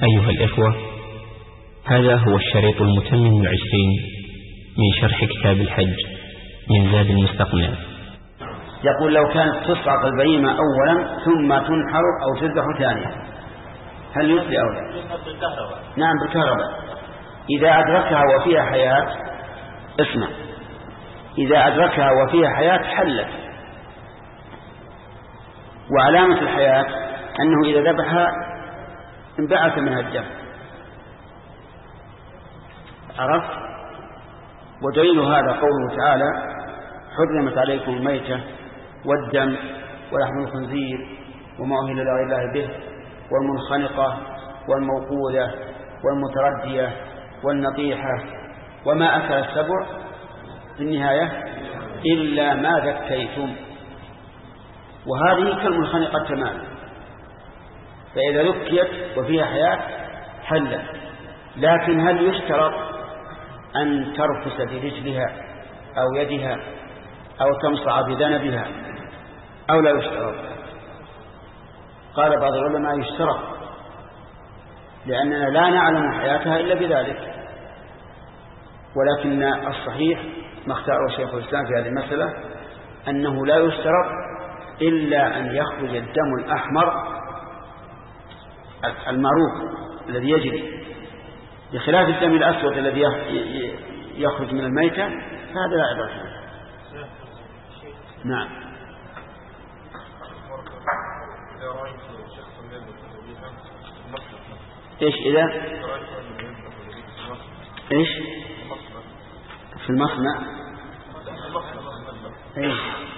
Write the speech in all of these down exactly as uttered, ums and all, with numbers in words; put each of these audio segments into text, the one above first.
أيها الإخوة، هذا هو الشريط المتمم العشرين من شرح كتاب الحج من زاد المستقنع. يقول: لو كانت تصعق البهيمة أولا ثم تنحر أو تذبح ثانيا هل يجزي أو لا؟ نعم بالكهرباء. إذا أدركها وفيها حياة، اسمع، إذا أدركها وفيها حياة حلت، وعلامة الحياة أنه إذا ذبحها انبعث منها الدم، عرفت؟ ودليل هذا قوله تعالى: حرمت عليكم الميتة والدم ولحم الخنزير وما أهل لغير الله به والمنخنقة والموقوذة والمتردية والنطيحة وما أكل السبع في النهاية إلا ما ذكيتم. وهذه كالمنخنقة تماما، فإذا ذكيت وفيها حياة حلت. لكن هل يشترط أن ترفس برجلها أو يدها أو تمصع بذنبها أو لا يشترط؟ قال بعض العلماء يشترط، لأننا لا نعلم حياتها إلا بذلك. ولكن الصحيح ما اختاره شيخ الإسلام في هذه المسألة أنه لا يشترط إلا أن يخرج الدم الأحمر المعروف الذي يجري، بخلاف الدم الأسود الذي يخرج من الميتة، فهذا لا عبرة فيه. نعم. إيش إذا إيش في المصنع؟ إيش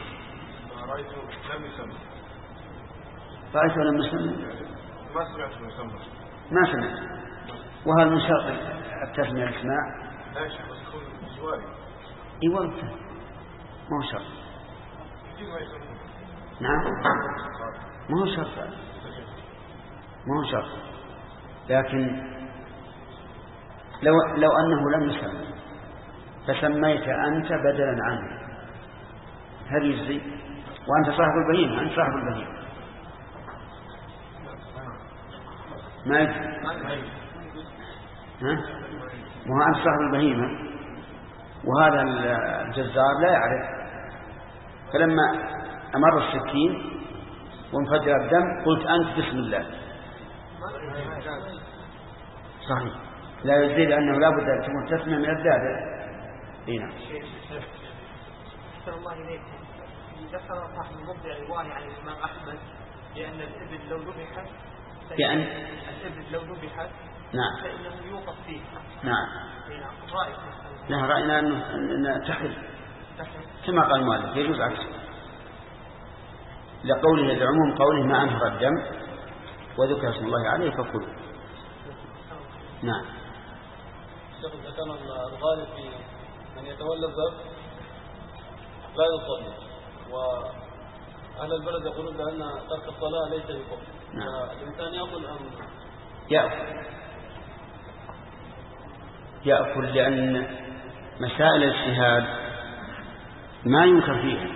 رأيته لم يسمى؟ ما سمعت المسمى. ما سمعت. وهل من شرط التسمية الاسماء؟ لا شيء، بس يكون جواري. ايوه ما هو شرط. نعم ما هو شرط، ما هو شرط. لكن لو لو أنه لم يسمى فسميت أنت بدلا عنه هل يجزي؟ وأنت صاحب البهيمة، أنت صاحب البهيمة ما يجزي. ها؟ وهو أنت صاحب البهيمة وهذا الجزار لا يعرف، فلما أمر السكين وانفجر الدم قلت أنت بسم الله، صحيح لا يجزي، لأنه لا بد أن تكون تسمى من الذابح. هنا أحسن الله إليك. ذكر صاحب المبدع رواية عن الإمام أحمد بأن الإبل لو ذبحت بأن الإبل لو ذبحت نعم فإنه يوقف فيه. نعم. رأيك؟ لا، رأينا أنه أن تحل كما قال المؤلف يجوز عكسه، لقوله لعموم قوله ما أنهر الدم وذكر اسم الله عليه فكلوا. نعم. إذا كان الغالب في من يتولى الذبح لا يصلي، وأهل البلد يقولون بأن ترك الصلاة ليس بكفر، نعم. الإنسان يأكل أم يأكل يأكل لأن مسائل الاجتهاد ما ينكر فيها،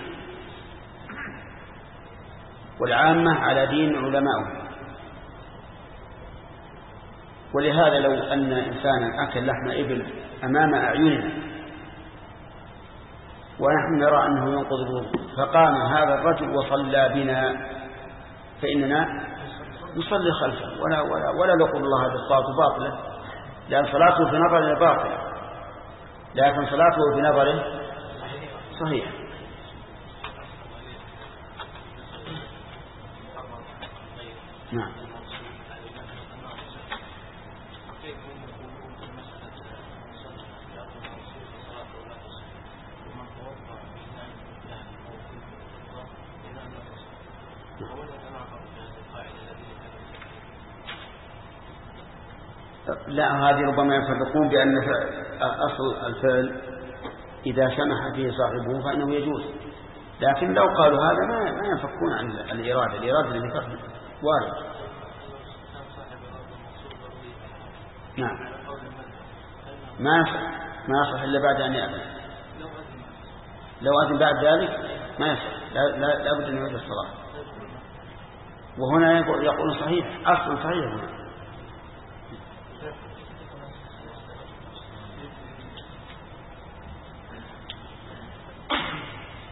والعامة على دين علمائهم. ولهذا لو أن إنسانا أكل لحم إبل أمام أعيننا ونحن نرى أنه ينقض الوضوء فقام هذا الرجل وصلى بنا فإننا نصلي خلفه ولا ولا ولا نقول الله هذا الصلاة باطلة، لأن صلاته في نظره باطلة، لكن صلاته في نظره صحيح. نعم. لا، هذه ربما يفرقون بأن أصل الفعل إذا سمح فيه صاحبه فإنه يجوز، لكن لو قالوا هذا ما ما ينفكون عن الإرادة. الإرادة اللي فقط وارد. نعم. ما ما يصح إلا بعد أن يأذن. لو أذن بعد ذلك ما يصح، لا لا لابد أن يعيد الصلاة. وهنا يقول صحيح، أصل صحيح هنا.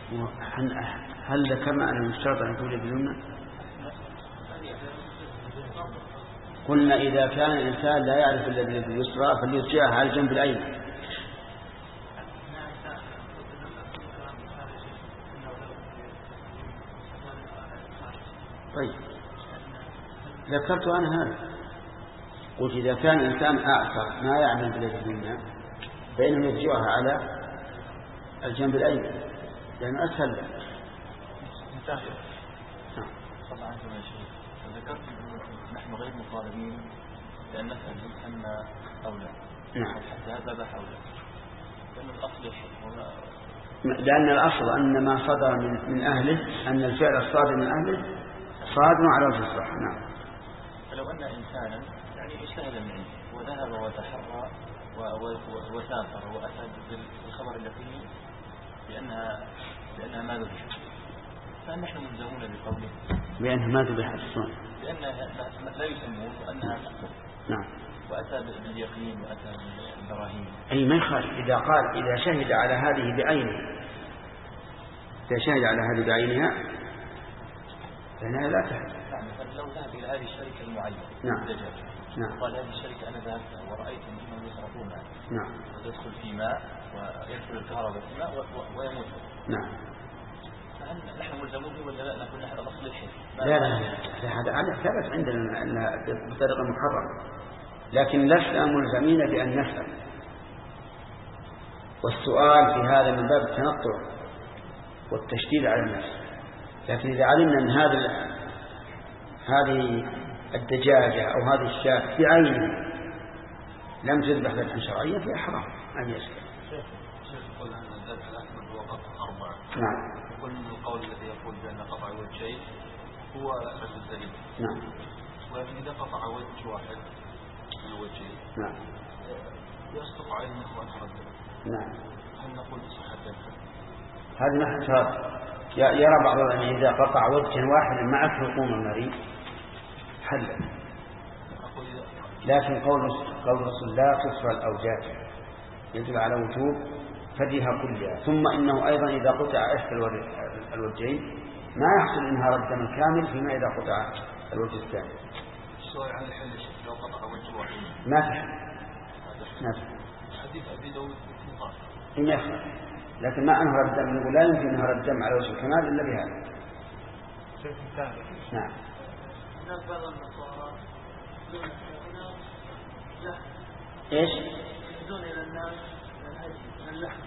هل ذكرنا أن المشترط أن يكون باليمنى؟ قلنا إذا كان الإنسان لا يعرف إلا باليسرى فليرجعها على الجنب الأيمن. طيب ذكرت أنا هذا، قلت إذا كان الإنسان أعصر ما يعمل باليد اليمنى فإنه يرجعها على الجنب الأيمن لأنه أسهل له. طبعا أنتم يا شيخ ذكرت نحن غير مطالبين لأن نسأل أن أولى. نعم. حتى هذا لا حول. لأن الأصل لأن الأصل أن ما صدر من, من أهله أن الفعل الصادر من أهله صادر على وجه الصح. نعم. فلو أن إنسانا يعني اجتهد من عنده وذهب وتحرى وسافر وأتى بالخبر الذي لأنها لأنها ما ذبحت فهل نحن ملزمون بقوله بأنها ما ذبحت لأنها لا يسمون وأنها تقتل. نعم. وأتى باليقين وأتى بالبراهين. أي ما يخالف إذا قال إذا شهد على هذه بعينه إذا شهد على هذه بعينها فإنها لا تحل. نعم. فلو ذهب إلى هذه الشركة المعينة. نعم. نعم. قال هذه الشركة أنا ذهبت ورأيت أنهم يصرفون معي. نعم. وتدخل في ماء ويدخل الكهرباء في ماء ويموت. نعم. فهل نحن ملزمون ولا لا نكون نحن الأصل الحين؟ لا لا هذا هذا ثبت عندنا أنها بطريقة محرمة لكن لسنا ملزمين بأن نسأل. والسؤال في هذا من باب التنطع والتشديد على الناس. لكن إذا علمنا أن هذا هذه الدجاجة أو هذه الشاة بعينها لم تذبح ذبحا شرعيا فهي حرام أن يسأل. شيخ يقول أن الذبح الأحمد هو قطع أربعة. نعم. يقول من القول الذي يقول بأن قطع وجهين هو أساس الدليل. نعم. ولكن إذا قطع وجه واحد من الوجهين نعم. يصدق عليه وأنه نعم. هل نقول بصحة ذلك؟ هذا نحن شرط يرى بعض العلماء إذا قطع وجه واحد مع حكوم المريض حل. لكن قول قول الرسول لا تصفى الأوجاج يدل على وجوب فديها كلها. ثم إنه أيضا إذا قطع إحدى الوجهين ما يحصل انهار الدم الكامل فيما إذا قطع الوجه الثاني. السؤال عن الحل لو قطع وجه واحد ما تحل. ما تحل. حديث أبي داود إن يخرج لكن ما أنهر الدم نقول لا يمكن انهار الدم على وجه الكمال إلا بهذا. نعم. هناك بعض النصارى إيش؟ يهدون إلى الناس من اللحم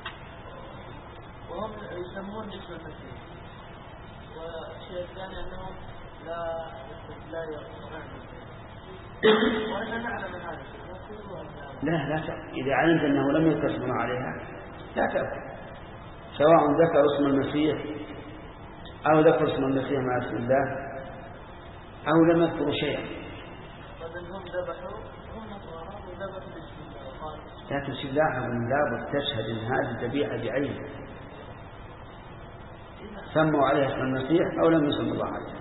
وهم يسمون اسم المسيح. والشيء الثاني أنهم لا لا يقصرون وأنا نعلم هذا الشيء. لا لا تأكل. إذا علمت أنه لم يتصل عليها لا تأكل سواء ذكر اسم المسيح أو ذكر اسم المسيح مع اسم الله أو لم يذكروا شيئا. لكن سلاحة من لابد تشهد أن هذه الذبيحة بعينها سموا عليها اسم المسيح أو لم يسموا الله عليها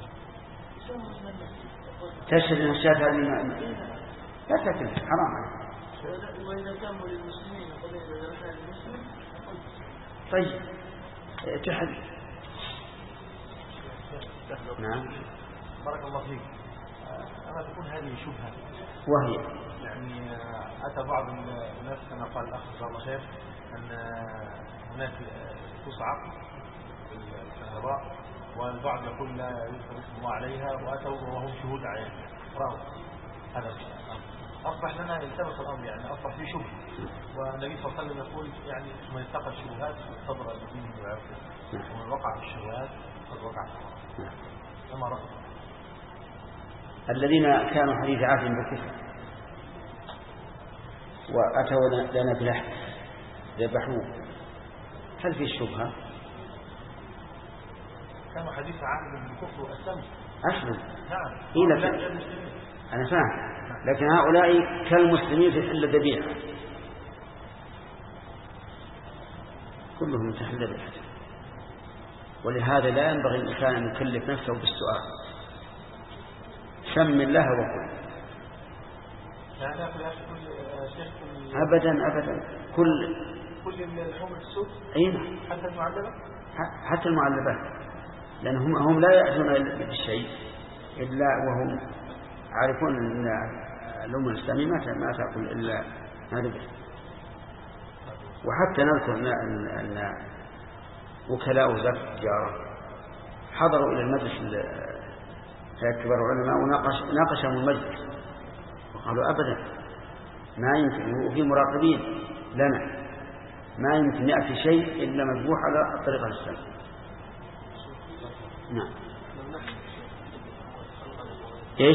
تشهد أن الشاة هذه لا تأكل حرام عليها. وإذا كانوا للمسلمين قضية ذبحها للمسلم طيب تحد. نعم. بارك الله فيك. أما تكون هذه شبهة وهي يعني أتى بعض الناس كما قال الأخ جزاه الله خير أن هناك تصعق الكهرباء والبعض يقول لا يذكر اسم الله عليها وأتوا وهم شهود عيان رأوا هذا أصبح لنا التبس الأمر يعني أصبح في شبه والنبي صلى الله عليه وسلم يقول يعني من اتقى الشبهات صبر الدين ويعرفه ومن وقع في الشبهات قد وقع في الشبهات. كما رأى الذين كانوا حديث عهد بالكفر وأتوا لنا بلحم ذبحوه هل في الشبهة؟ كانوا حديث عهد بالكفر وأسلموا أسلم. نعم. إيه لكن أنا فاهم لكن هؤلاء كالمسلمين في حل الذبيحة كلهم تحل بالحج ولهذا لا ينبغي الإنسان أن يكلف نفسه بالسؤال. سم الله وقل. لا نأكل كل شيء أبدا أبدا كل كل اللحوم السوق؟ أي نعم. حتى المعلبة؟ حتى المعلبات، لأنهم هم لا يأتون بالشيء إلا وهم عارفون أن الأمة الإسلامية ما تأكل إلا ما ذبح. وحتى نذكر أن وكلاء وزارة التجارة حضروا إلى المجلس كبار العلماء وناقشهم المجلس وقالوا أبدا ما يمكن، وفي مراقبين لنا، ما يمكن يأتي شيء إلا مذبوح على الطريقة الإسلامية. نعم. إيش؟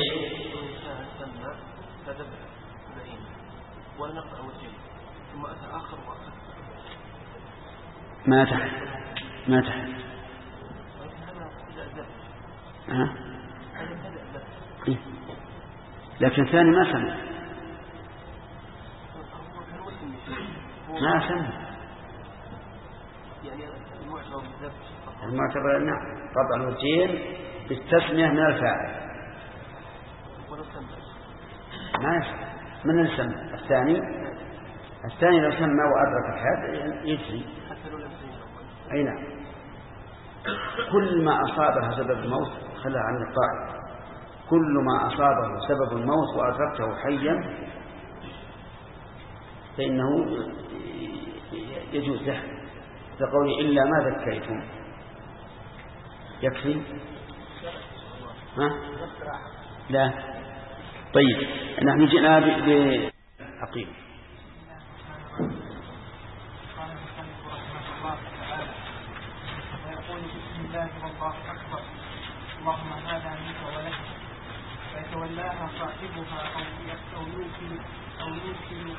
ما تحت ما تحت ها؟ إيه؟ لكن ثاني ما سمع ما سمع المعتبر. نعم طبعا الوجين بالتسمية من الفاعل ما يسمع من السمع. الثاني الثاني لو سمى وأدرك الحد يجري. أي نعم. كل ما أصابه سبب الموت خلى عن القاعدة، كل ما أصابه سبب الموت وأدركته حيا فإنه يجوز له، تقول إلا ما ذكيتم. يكفي؟ ها؟ لا. طيب نحن جئنا بحقيقة. اللهم هذا منك ولك فيتولاها صاحبها أو يوكل أو يوكل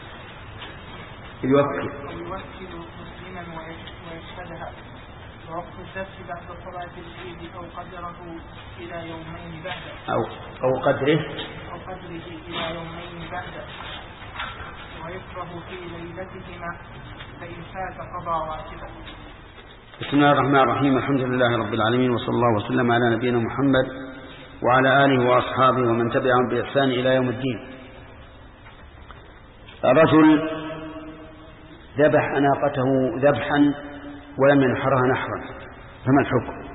يوكل أو يوكل مسلما ويشهدها ووقت الذبح بعد صلاة العيد أو قدره إلى يومين بعد أو أو قدره أو قدره إلى يومين بعد ويكره في ليلتهما فإن فات قضى واجبا. بسم الله الرحمن الرحيم. الحمد لله رب العالمين، وصلى الله وسلم على نبينا محمد وعلى آله وأصحابه ومن تبعهم بإحسان إلى يوم الدين. رجل ذبح ناقته ذبحا ولم ينحرها نحرا، فما الحكم؟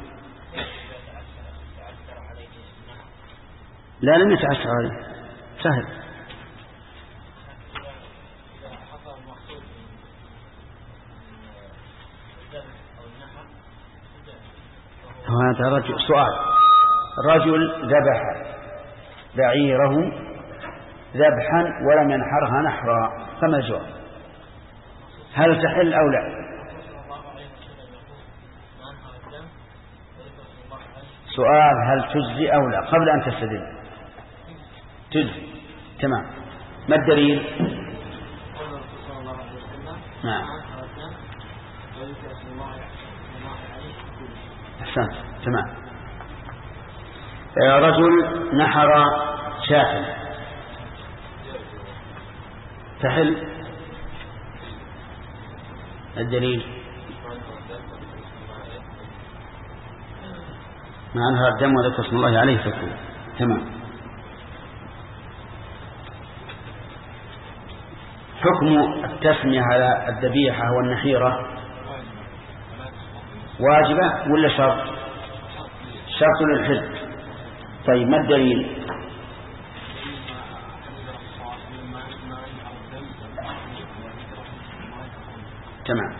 لا لم يتعسر عليه، سهل. هذا رجل سؤال. رجل ذبح بعيره ذبحا ولم ينحرها نحرا، فما الجواب؟ هل تحل أو لا؟ سؤال هل تجزي أو لا قبل أن تستدل. تجزي. تمام. ما الدليل؟ نعم أحسنت. تمام. رجل نحر شاة تحل. الدليل ما أنهر الدم وذكر اسم الله عليه فكون. تمام. حكم التسمية على الذبيحة والنحيرة واجبة ولا شرط؟ شرط للحل. طيب ما الدليل؟ تمام.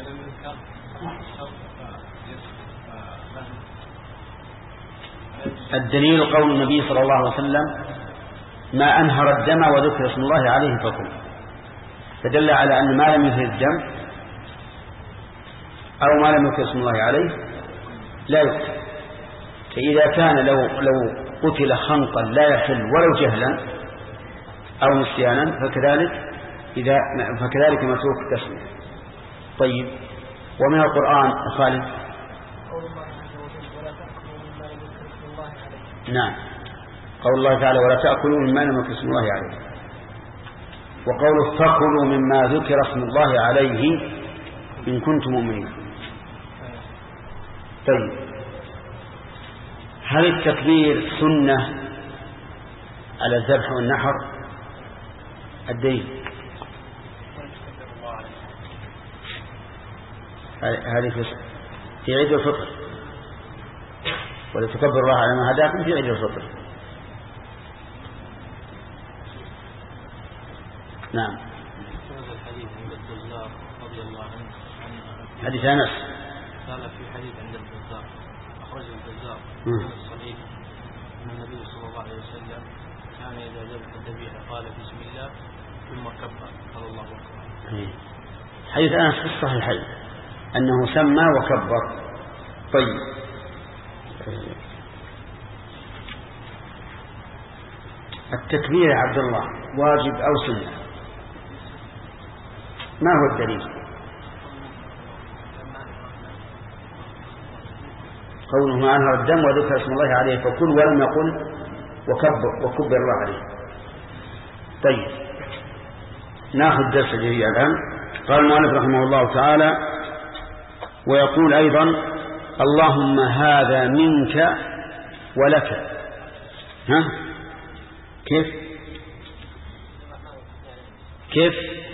الدليل قول النبي صلى الله عليه وسلم ما أنهر الدم وذكر اسم الله عليه فكل، فدل على أن ما لم ينهر الدم أو ما لم يذكر اسم الله عليه لا يقتل. فإذا كان لو لو قتل خنقا لا يحل ولو جهلا أو نسيانا فكذلك إذا فكذلك متروك التسمية. طيب ومن القرآن خالد؟ نعم قول الله تعالى ولا تأكلوا مما لم يذكر اسم الله عليه، وقوله فكلوا مما ذكر اسم الله عليه إن كنتم مؤمنين. طيب هل التكبير سنة على الذبح والنحر؟ الدين هذه في في عيد الفطر، ولتكبر الله على ما هداكم في عيد الفطر. نعم. هذا الحديث عند البزار رضي الله عنه عن حديث أنس قال في حديث عند البزار أخرج البزار الصحيح أن النبي صلى الله عليه وسلم كان إذا ذبح الذبيحة قال بسم الله ثم كبر قال الله أكبر. حديث أنس في الصحيحين أنه سمى وكبر. طيب، التكبير يا عبد الله واجب أو سنة؟ ما هو الدليل؟ قوله ما أنهر الدم وذكر اسم الله عليه فكل ولم يقل وكبر وكبر الله عليه. طيب، ناخذ درس الجديد الآن. قال المؤلف رحمه الله تعالى: ويقول أيضا: اللهم هذا منك ولك. ها كيف كيف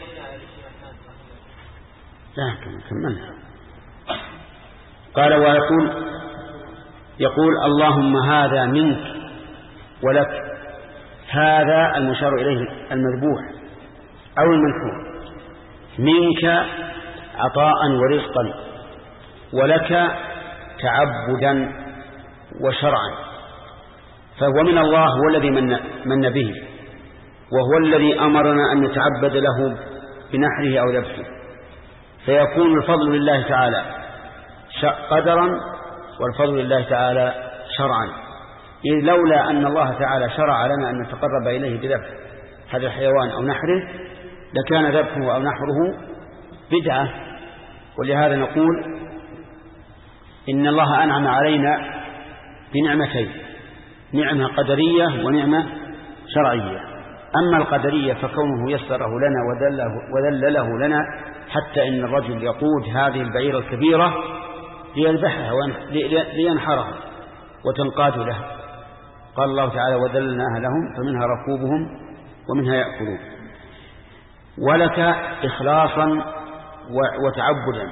لا كملها. قال ويقول يقول اللهم هذا منك ولك. هذا المشار إليه المذبوح أو المنحور. منك عطاء ورزقا، ولك تعبدا وشرعا. فهو من الله، هو الذي من, من به، وهو الذي أمرنا أن نتعبد له بنحره أو ذبحه. فيكون الفضل لله تعالى قدرا والفضل لله تعالى شرعا. إذ لولا أن الله تعالى شرع لنا أن نتقرب إليه بذبح هذا الحيوان أو نحره لكان ذبحه أو نحره بدعة. ولهذا نقول إن الله أنعم علينا بنعمتين: نعمة قدرية ونعمة شرعية. أما القدرية فكونه يسره لنا وذلله لنا حتى إن الرجل يقود هذه البعيرة الكبيرة ليذبحها لينحرها وتنقاد له. قال الله تعالى: وذللناها لهم فمنها ركوبهم ومنها يأكلون. ولك إخلاصا وتعبدا،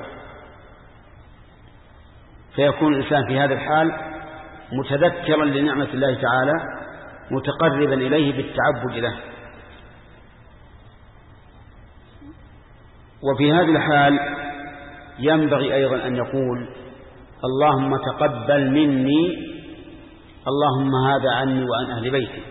فيكون الإنسان في هذا الحال متذكرا لنعمة الله تعالى متقربا إليه بالتعبد له. وفي هذه الحال ينبغي أيضا أن يقول: اللهم تقبل مني، اللهم هذا عني وعن أهل بيتي.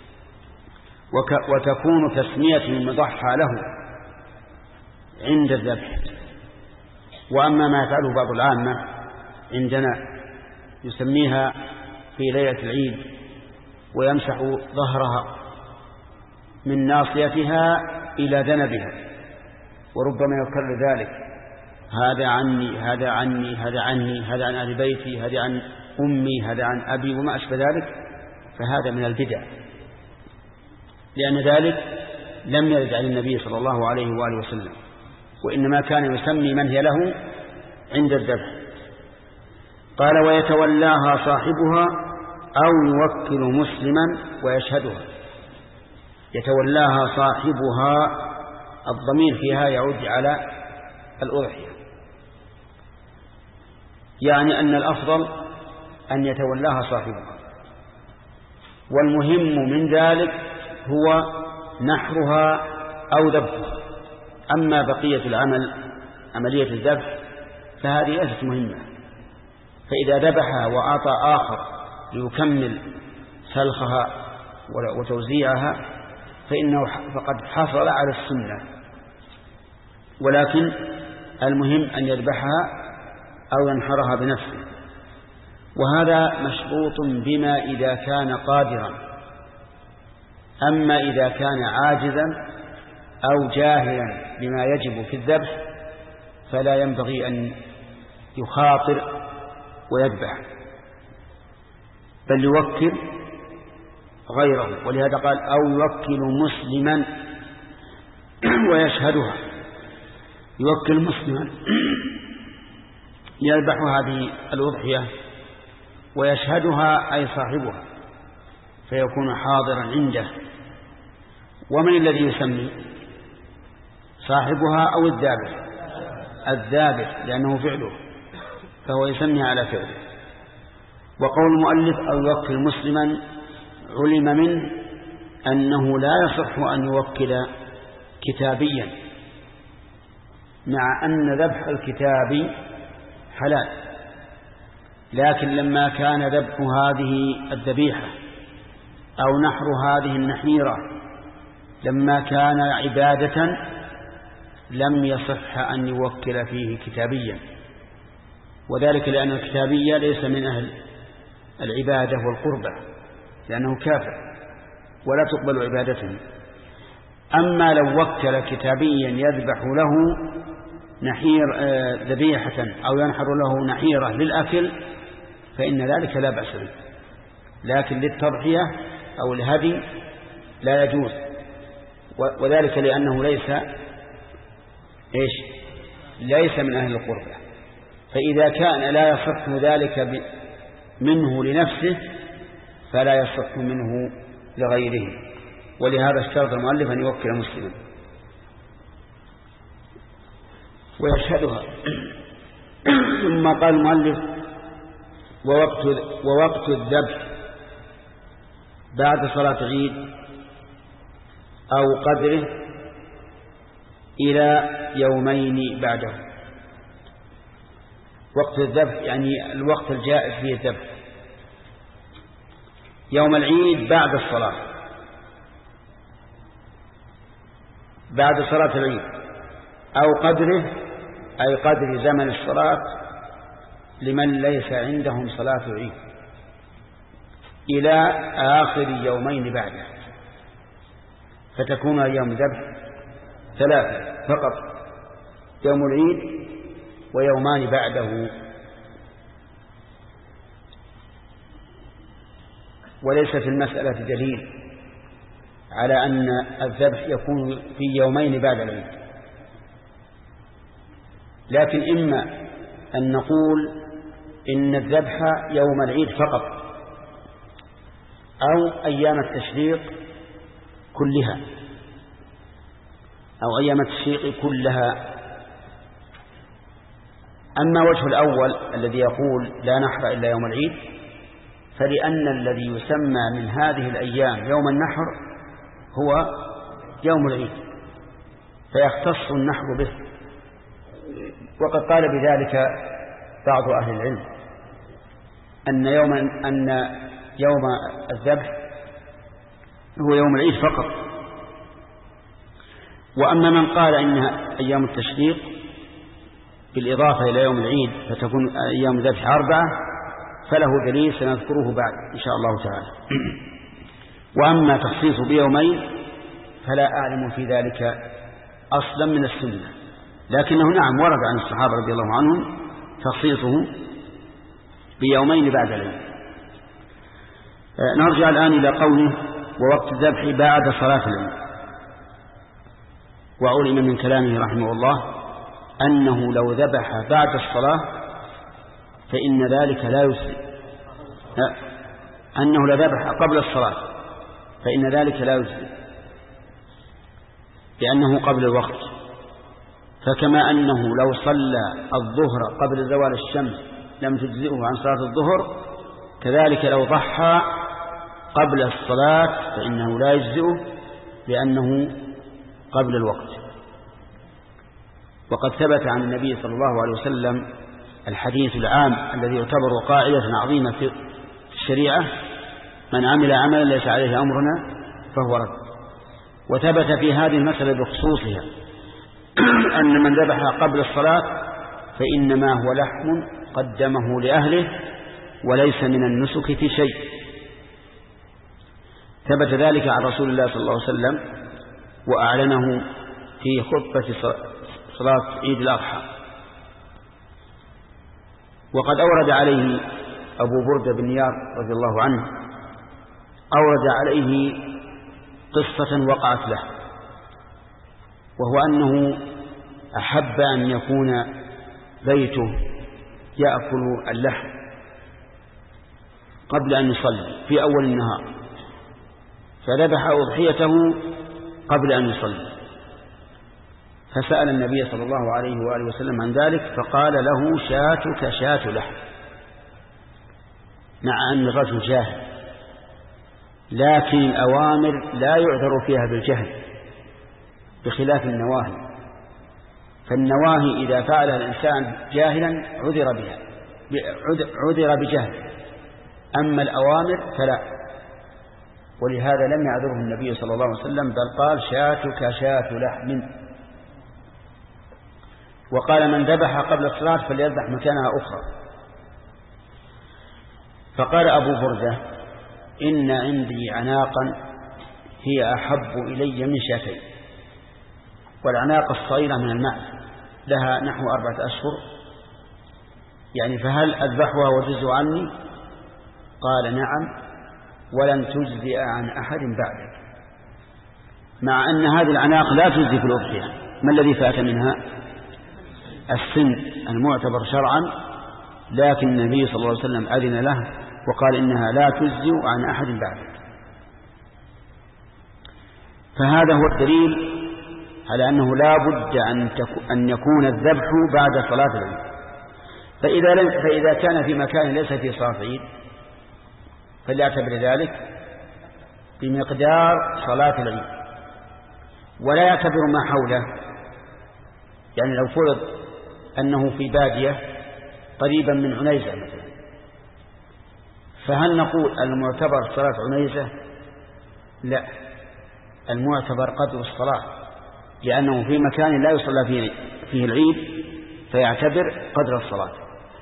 وتكون تسمية المضحى له عند الذبح. وأما ما يفعله بعض العامة عندنا يسميها في ليلة العيد ويمسح ظهرها من ناصيتها إلى ذنبها، وربما يكرر ذلك: هذا عني هذا عني هذا عني هذا عن أهل بيتي هذا عن أمي هذا عن أبي وما أشبه ذلك. فهذا من البدع، لأن ذلك لم يرد عن النبي صلى الله عليه وآله وسلم، وإنما كان يسمي من هي له عند الذبح. قال: ويتولاها صاحبها أو يوكل مسلما ويشهدها. يتولاها صاحبها، الضمير فيها يعود على الأضحية، يعني أن الأفضل أن يتولاها صاحبها، والمهم من ذلك هو نحرها أو ذبحها. أما بقية العمل عملية الذبح فهذه ليست مهمة، فإذا ذبحها وأعطى آخر ليكمل سلخها وتوزيعها فإنه فقد حصل على السنة. ولكن المهم أن يذبحها أو ينحرها بنفسه، وهذا مشروط بما إذا كان قادرا. أما إذا كان عاجزا أو جاهلا بما يجب في الذبح فلا ينبغي أن يخاطر ويذبح، بل يوكل غيره. ولهذا قال: أو يوكل مسلما ويشهدها. يوكل مسلما يذبح هذه الأضحية ويشهدها أي صاحبها، فيكون حاضرا عنده. ومن الذي يسمي؟ صاحبها أو الذابح؟ الذابح لأنه فعله فهو يسمي على فعله. وقول المؤلف أو يوكل مسلما علم منه أنه لا يصح أن يوكل كتابيا، مع أن ذبح الكتاب حلال، لكن لما كان ذبح هذه الذبيحة أو نحر هذه النحيرة لما كان عبادة لم يصح أن يوكل فيه كتابيا، وذلك لأن الكتابية ليس من أهل العبادة والقربة لأنه كافر ولا تقبل عبادته. أما لو وكل كتابيا يذبح له نحير ذبيحة أو ينحر له نحيرة للأكل فإن ذلك لا بأس به، لكن للتضحية أو الهدي لا يجوز، وذلك لأنه ليس إيش ليس من أهل القربة. فإذا كان لا يصح ذلك منه لنفسه فلا يصح منه لغيره، ولهذا اشترط المؤلف أن يوكل مسلما ويشهدها. ثم قال المؤلف ووقت, ووقت الذبح بعد صلاة العيد أو قدره إلى يومين بعده. وقت الذبح يعني الوقت الجائز فيه الذبح يوم العيد بعد الصلاة، بعد صلاة العيد، أو قدره أي قدر زمن الصلاة لمن ليس عندهم صلاة العيد إلى آخر يومين بعده، فتكون أيام ذبح ثلاثة فقط، يوم العيد ويومان بعده. وليس في المسألة دليل على أن الذبح يكون في يومين بعد العيد، لكن إما أن نقول إن الذبح يوم العيد فقط أو أيام التشريق كلها أو أيام التشريق كلها. أما وجه الأول الذي يقول لا نحر إلا يوم العيد فلأن الذي يسمى من هذه الأيام يوم النحر هو يوم العيد فيختص النحر به. وقد قال بذلك بعض أهل العلم أن يوم أن يوم الذبح هو يوم العيد فقط. وأما من قال إنها أيام التشريق بالإضافة إلى يوم العيد فتكون أيام الذبح أربعة فله دليل سنذكره بعد إن شاء الله تعالى. وأما تخصيص بيومين فلا أعلم في ذلك أصلا من السنة، لكنه نعم ورد عن الصحابة رضي الله عنهم تخصيصه بيومين بعد العيد. نرجع الآن إلى قوله ووقت الذبح بعد صلاة العيد. وعلم من كلامه رحمه الله أنه لو ذبح بعد الصلاة فإن ذلك لا يسري، أنه لو ذبح قبل الصلاة فإن ذلك لا يسري لأنه قبل الوقت. فكما أنه لو صلى الظهر قبل زوال الشمس لم تجزئه عن صلاة الظهر، كذلك لو ضحى قبل الصلاة فإنه لا يجزئه لأنه قبل الوقت. وقد ثبت عن النبي صلى الله عليه وسلم الحديث العام الذي يعتبر قاعدة عظيمة في الشريعة: من عمل عملا ليس عليه أمرنا فهو رد. وثبت في هذه المسألة بخصوصها أن من ذبح قبل الصلاة فإنما هو لحم قدمه لأهله وليس من النسك في شيء. ثبت ذلك عن رسول الله صلى الله عليه وسلم وأعلنه في خطبة صلاة عيد الأضحى. وقد أورد عليه أبو بردة بن نيار رضي الله عنه أورد عليه قصة وقعت له، وهو أنه أحب أن يكون بيته يأكل اللحم قبل أن يصلي في أول النهار، فذبح أضحيته قبل أن يصلي. فسأل النبي صلى الله عليه وآله وسلم عن ذلك فقال له شاتك شات لحم، مع أن الرجل جاهل، لكن الأوامر لا يعذر فيها بالجهل بخلاف النواهي، فالنواهي إذا فعلها الإنسان جاهلا عذر بها عذر بجهل، أما الأوامر فلا، ولهذا لم يعذره النبي صلى الله عليه وسلم بل قال شاتك شات لحم. وقال من ذبح قبل الصلاة فليذبح مكانها أخرى. فقال أبو بردة إن عندي عناقا هي أحب إلي من شاتين، والعناق الصغيرة من المعز لها نحو أربعة أشهر، يعني فهل أذبحها وتجزئ عني؟ قال نعم ولن تجزئ عن أحد بعدك، مع أن هذه العناق لا تجزي في الأضحية. ما الذي فات منها؟ السن المعتبر شرعا، لكن النبي صلى الله عليه وسلم أذن له وقال إنها لا تجزئ عن أحد بعدك. فهذا هو الدليل على أنه لا بد أن يكون الذبح بعد صلاة العيد. فإذا, لم فإذا كان في مكان ليس في صلاة العيد فليعتبر ذلك بمقدار صلاة العيد، ولا يعتبر ما حوله. يعني لو فرض أنه في بادية قريبا من عنيزة مثلا، فهل نقول المعتبر صلاة عنيزة؟ لا، المعتبر قدر الصلاة، لأنه في مكان لا يصلى فيه, فيه العيد فيعتبر قدر الصلاة.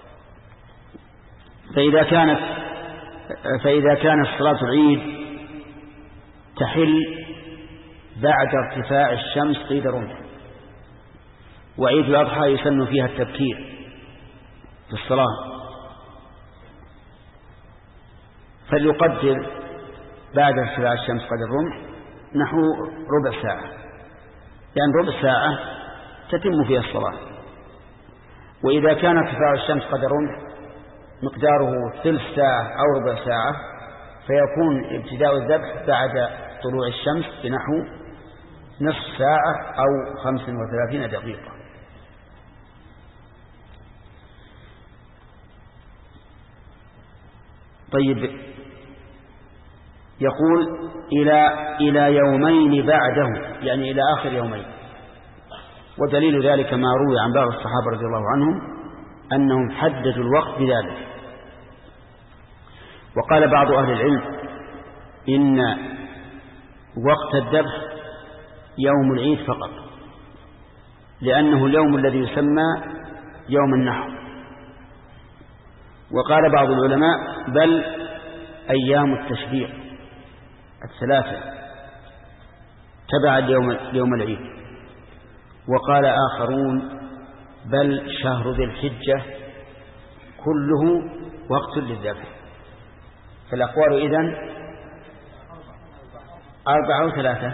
فإذا كانت فإذا كانت صلاة العيد تحل بعد ارتفاع الشمس قيد رمح، وعيد الأضحى يسن فيها التبكير في الصلاة، فليقدر بعد ارتفاع الشمس قدر الرمح نحو ربع ساعة، لأن ربع ساعة تتم فيها الصلاة. وإذا كان ارتفاع الشمس قدر رمح مقداره ثلث ساعة أو ربع ساعة فيكون ابتداء الذبح بعد طلوع الشمس بنحو نصف ساعة أو خمس وثلاثين دقيقة. طيب، يقول إلى إلى يومين بعده، يعني إلى آخر يومين. ودليل ذلك ما روي عن بعض الصحابة رضي الله عنهم أنهم حددوا الوقت بذلك. وقال بعض أهل العلم إن وقت الذبح يوم العيد فقط، لأنه اليوم الذي يسمى يوم النحر. وقال بعض العلماء بل أيام التشريق الثلاثة تبع اليوم يوم العيد. وقال آخرون بل شهر ذي الحجة كله وقت للذبح. فالأقوال إذن أربعة وثلاثة.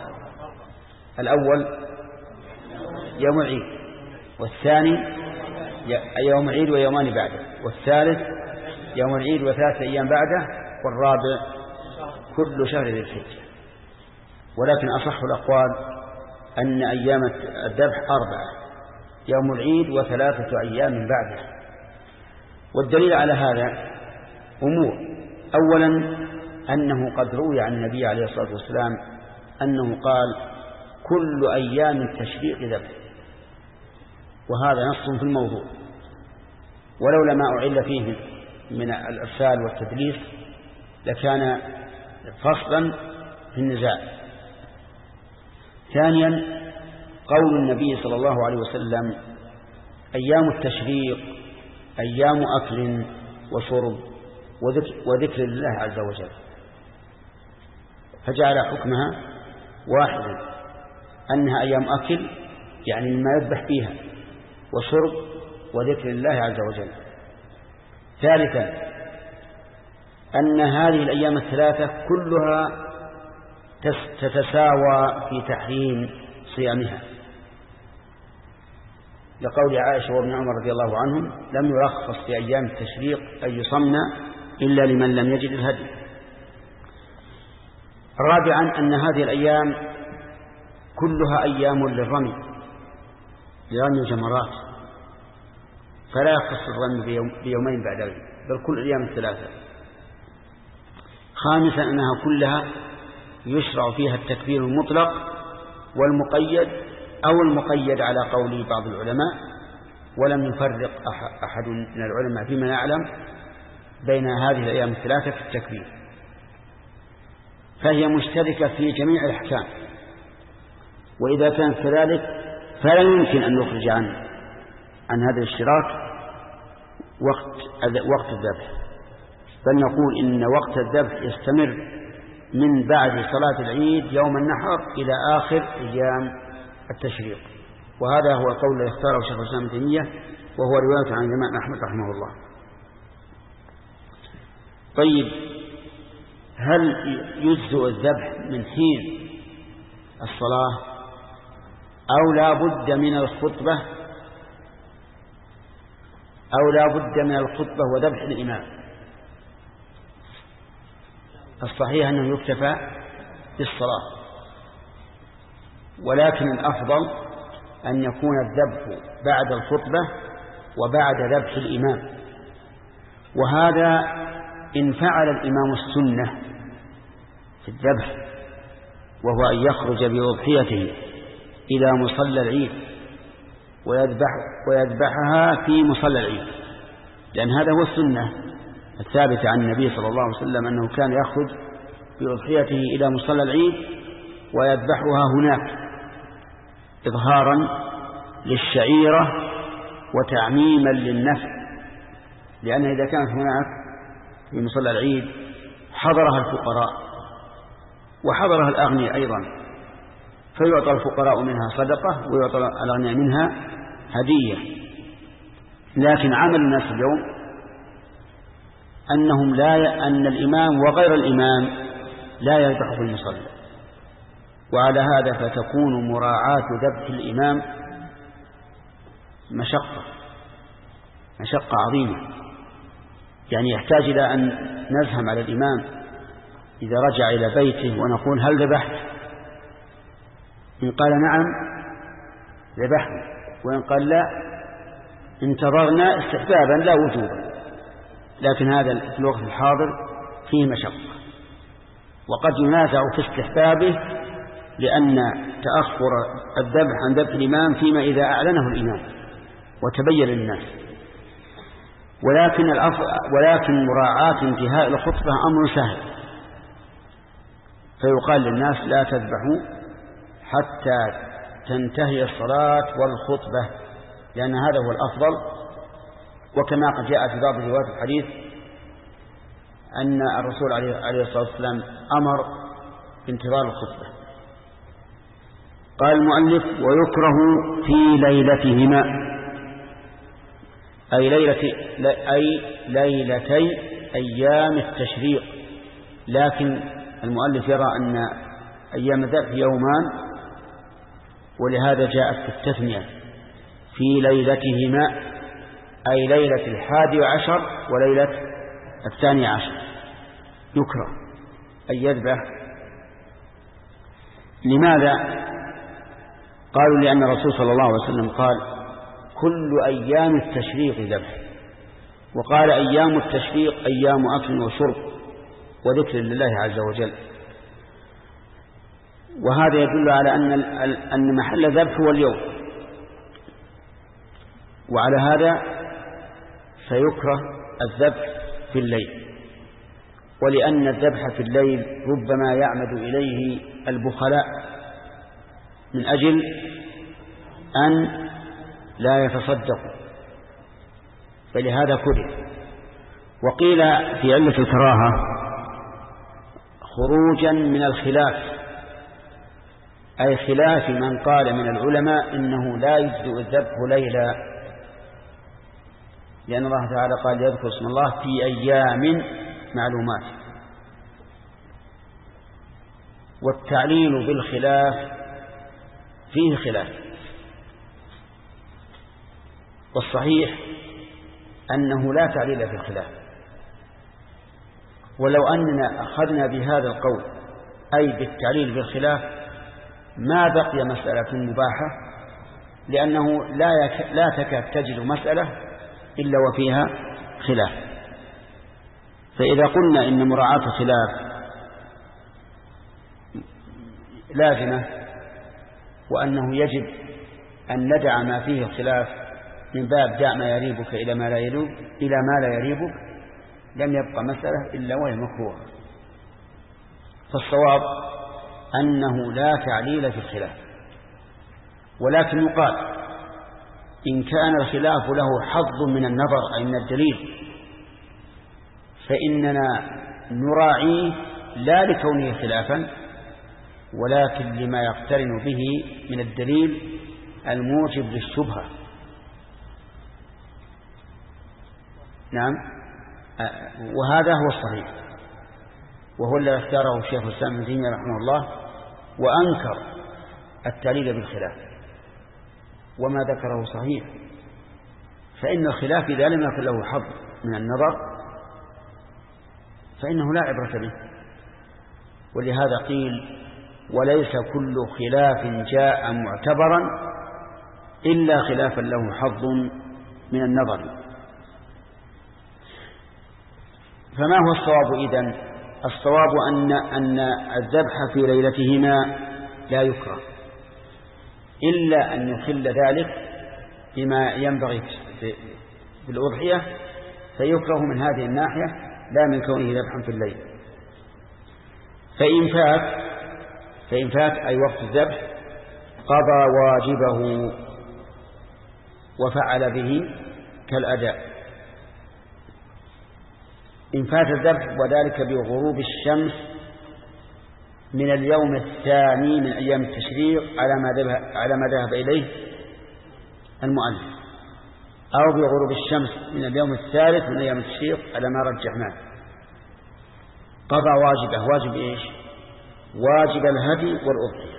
الأول يوم العيد، والثاني يوم العيد ويومان بعده، والثالث يوم العيد وثلاثة أيام بعده، والرابع كل شهر ذي الحجة. ولكن أصح الأقوال أن أيام الذبح أربعة، يوم العيد وثلاثة أيام بعده. والدليل على هذا أمور. أولا أنه قد روي عن النبي عليه الصلاة والسلام أنه قال كل أيام التشريق ذبح، وهذا نص في الموضوع، ولولا ما أعل فيه من الإرسال والتدليس لكان فصلا في النزاع. ثانيا قول النبي صلى الله عليه وسلم أيام التشريق أيام أكل وشرب وذكر, وذكر الله عز وجل، فجعل حكمها واحدا أنها أيام أكل يعني مما يذبح فيها، وشرب وذكر الله عز وجل. ثالثا أن هذه الأيام الثلاثة كلها تتساوى في تحريم صيامها، لقول عائشة وابن عمر رضي الله عنهم لم يرخص في أيام التشريق أن يصمنا إلا لمن لم يجد الهدي. رابعا أن هذه الأيام كلها أيام للرمي، لرمي الجمرات، فلا يختص الرمي بيوم بيومين بعد العيد بل كل الأيام الثلاثة. خامسا أنها كلها يشرع فيها التكبير المطلق والمقيد أو المقيد على قول بعض العلماء، ولم يفرق أحد من العلماء فيما نعلم بين هذه الأيام الثلاثة في التكبير، فهي مشتركة في جميع الأحكام. وإذا كانت كذلك فلا يمكن أن نخرج عن عن هذا الاشتراك وقت وقت الذبح، بل نقول إن وقت الذبح يستمر من بعد صلاة العيد يوم النحر إلى آخر أيام التشريق. وهذا هو القول الذي اختاره شيخ الإسلام ابن تيمية، وهو رواية عن الإمام أحمد رحمه الله. طيب، هل يجزئ الذبح من حين الصلاة أو لا بد من الخطبة أو لا بد من الخطبة وذبح الإمام؟ الصحيح أنه يكتفى بالصلاة، ولكن الأفضل أن يكون الذبح بعد الخطبة وبعد ذبح الإمام. وهذا إن فعل الإمام السنة في الذبح، وهو أن يخرج بأضحيته إلى مصلى العيد ويذبح ويذبحها في مصلى العيد، لأن هذا هو السنة الثابتة عن النبي صلى الله عليه وسلم أنه كان يخرج بأضحيته إلى مصلى العيد ويذبحها هناك إظهارا للشعيرة وتعميما للنفع، لأن إذا كانت هناك في مصلى العيد حضرها الفقراء وحضرها الأغنياء أيضا، فيعطى الفقراء منها صدقة ويعطى الأغنياء منها هدية. لكن عمل الناس اليوم أنهم لا ي... أن الإمام وغير الإمام لا يذبح في المصلى، وعلى هذا فتكون مراعاة ذبح الإمام مشقة مشقة عظيمة، يعني يحتاج إلى أن نزهم على الإمام إذا رجع إلى بيته ونقول هل ذبحت؟ إن قال نعم ذبحنا، وإن قال لا انتظرنا استحبابا لا وجوبا. لكن هذا في الوقت الحاضر فيه مشقة، وقد ينازع في استحبابه لأن تأخر الذبح عن ذبح الإمام فيما إذا أعلنه الإمام وتبين للناس. ولكن ولكن مراعاة انتهاء الخطبة أمر سهل، فيقال للناس لا تذبحوا حتى تنتهي الصلاة والخطبة، لأن هذا هو الأفضل. وكما قد جاء في بعض روايات الحديث أن الرسول عليه الصلاة والسلام أمر بانتظار الخطبة. قال المؤلف: ويكره في ليلتهما، أي ليلة أي ليلتي أيام التشريق. لكن المؤلف يرى أن أيام الذبح يومان، ولهذا جاءت في التثنية في ليلتهما، أي ليلة الحادي عشر وليلة الثاني عشر. يكره أن يذبح. لماذا؟ قالوا لأن الرسول صلى الله عليه وسلم قال: كل أيام التشريق ذبح، وقال: أيام التشريق أيام أكل وشرب وذكر لله عز وجل. وهذا يدل على أن أن محل الذبح هو اليوم، وعلى هذا فيكره الذبح في الليل، ولأن الذبح في الليل ربما يعمد إليه البخلاء من أجل أن لا يتصدقوا، فلهذا كره. وقيل في علة الكراهة خروجا من الخلاف، أي خلاف من قال من العلماء إنه لا يجزئ الذبح ليلا، لأن الله تعالى قال: يذكر اسم الله في أيام معلومات. والتعليل بالخلاف فيه خلاف، والصحيح أنه لا تعليل في الخلاف. ولو أننا أخذنا بهذا القول أي بالتعليل بالخلاف ما بقي مسألة مباحة لأنه لا يك... لا تكاد تجد مسألة إلا وفيها خلاف. فإذا قلنا إن مراعاة الخلاف لازمة وأنه يجب أن ندع ما فيه الخلاف من باب دع ما يريبك إلى ما لا يريبك إلى ما لا يريبك، لم يبقى مسألة إلا وهي مكروهة. فالصواب أنه لا تعليل في الخلاف، ولكن يقال إن كان الخلاف له حظ من النظر أي من الدليل فإننا نراعيه لا لكونه خلافا ولكن لما يقترن به من الدليل الموجب للشبهة. نعم، وهذا هو الصحيح، وهو الذي اختاره الشيخ الإسلام ابن تيمية رحمه الله، وأنكر التعليل بالخلاف، وما ذكره صحيح. فإن الخلاف إذا لم يكن له حظ من النظر فإنه لا عبرة به. ولهذا قيل وليس كل خلاف جاء معتبرا إلا خلافا له حظ من النظر. فما هو الصواب إذن؟ الصواب أن, أن الذبح في ليلتهما لا يكره إلا أن يخل ذلك بما ينبغي في الأضحية، فيكره من هذه الناحية لا من كونه ذبحا في الليل. فإن فات فإن فات أي وقت الذبح قضى واجبه وفعل به كالأداء. إن فات الذبح وذلك بغروب الشمس من اليوم الثاني من أيام التشريق على ما ذهب على ما ذهب إليه المؤلف، أو بغروب الشمس من اليوم الثالث من أيام التشريق على ما رجحناه، قضى واجبه. واجب إيش؟ واجب الهدي والأضحية.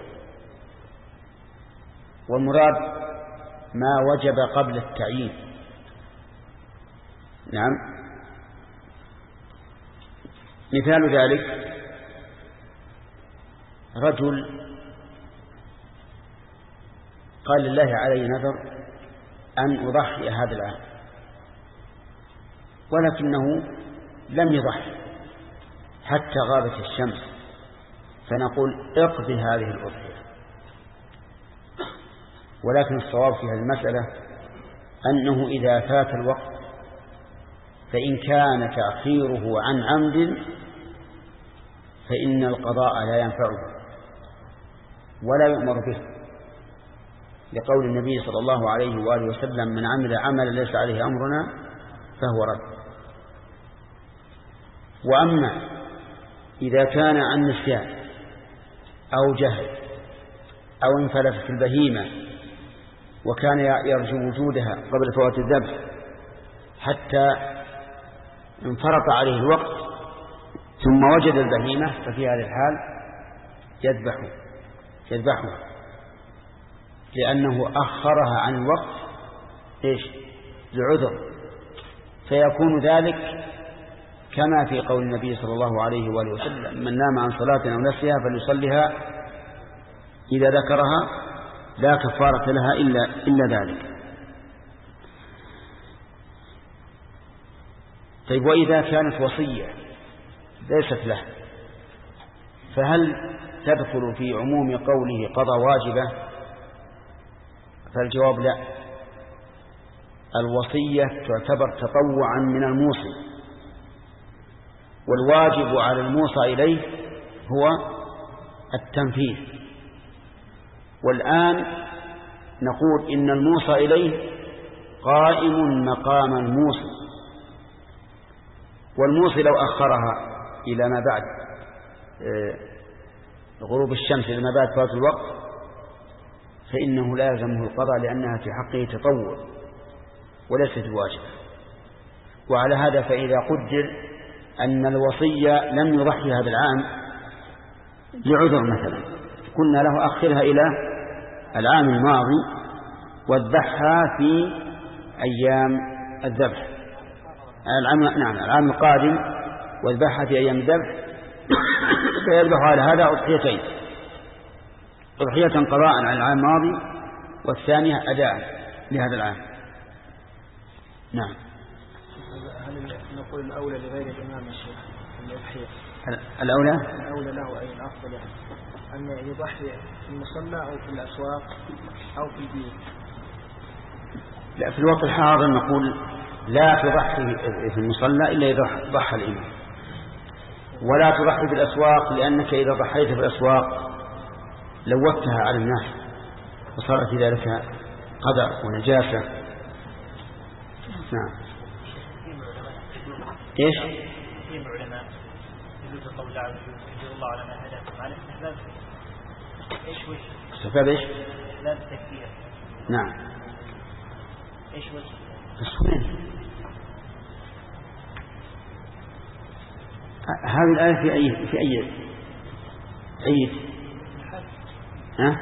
والمراد ما وجب قبل التعيين. نعم، مثال ذلك رجل قال لله علي نذر أن أضحي هذا العام ولكنه لم يضحي حتى غابت الشمس، فنقول اقضي هذه الأضحية. ولكن الصواب في هذه المسألة أنه إذا فات الوقت فإن كان تأخيره عن عمد فإن القضاء لا ينفعه ولا يؤمر به، لقول النبي صلى الله عليه وآله وسلم من عمل عملا ليس عليه أمرنا فهو رد. وأما إذا كان عن نسيان أو جهل أو انفلتت البهيمة وكان يرجو وجودها قبل فوات الذبح حتى انفرط عليه الوقت ثم وجد البهيمة، ففي هذه الحال يذبحه يذبحه لأنه أخرها عن الوقت إيش؟ لعذر، فيكون ذلك كما في قول النبي صلى الله عليه وآله وسلم من نام عن صلاة أو نسيها فليصليها إذا ذكرها لا كفارة لها إلا, إلا ذلك. طيب، وإذا كانت وصية ليست له فهل تدخل في عموم قوله قضى واجبه؟ فالجواب لا، الوصية تعتبر تطوعا من الموصي، والواجب على الموصى إليه هو التنفيذ. والآن نقول إن الموصى إليه قائم مقام الموصي، والموصي لو أخرها إلى ما بعد غروب الشمس إلى ما بعد فات الوقت فإنه لا يلزمه القضاء لأنها في حقه تطوع وليست واجبة. وعلى هذا فإذا قدر أن الوصية لم يضحي هذا العام لعذر مثلا، قلنا له أخرها إلى العام الماضي واذبحها في أيام الذبح العام نعم العام القادم واذبحها في أيام الذبح، فيذبح على هذا أضحيتين، أضحية قضاء عن العام الماضي والثانية أداء لهذا العام. نعم. هل نقول الأولى لغير الإمام الشيخ أن يضحي؟ الأولى الأولى له أي الأفضل يعني أن يضحي في المصلى أو في الأسواق أو في البيت؟ لا، في الوقت الحاضر نقول لا تضحي في المصلى إلا إذا ضحى الإمام، ولا تضحي في الأسواق، لأنك إذا ضحيت في الأسواق لوثتها على الناس وصار في ذلك قدر ونجاسة. نعم. ايش؟ في علماء يجوز قول الله عز وجل الله على ما هداكم على استحباب ايش وجه؟ استحباب ايش؟ استحباب التكبير. نعم. ايش وجه؟ السنة. هذه الآية في أي في أي عيد؟ ها؟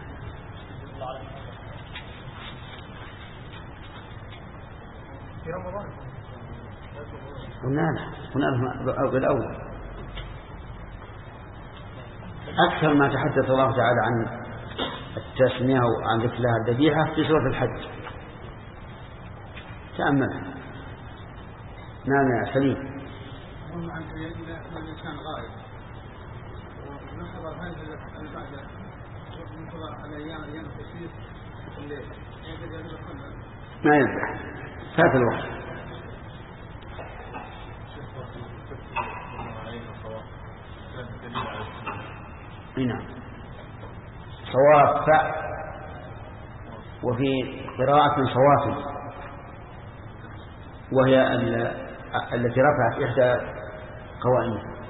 في رمضان. قلنا له قلنا بالأول. أكثر ما تحدث الله تعالى عن التسمية وعن ذكر لها الذبيحة في سورة الحج. تأملها. نعم يا سليم. هم عن الإنسان غائب ونخبر هذا بعد نخبر على أيام أيام التشريق الليل ما ينفع فات الوقت. هنا صواف وفي قراءة صواف وهي التي رفعت إحدى قوائمها.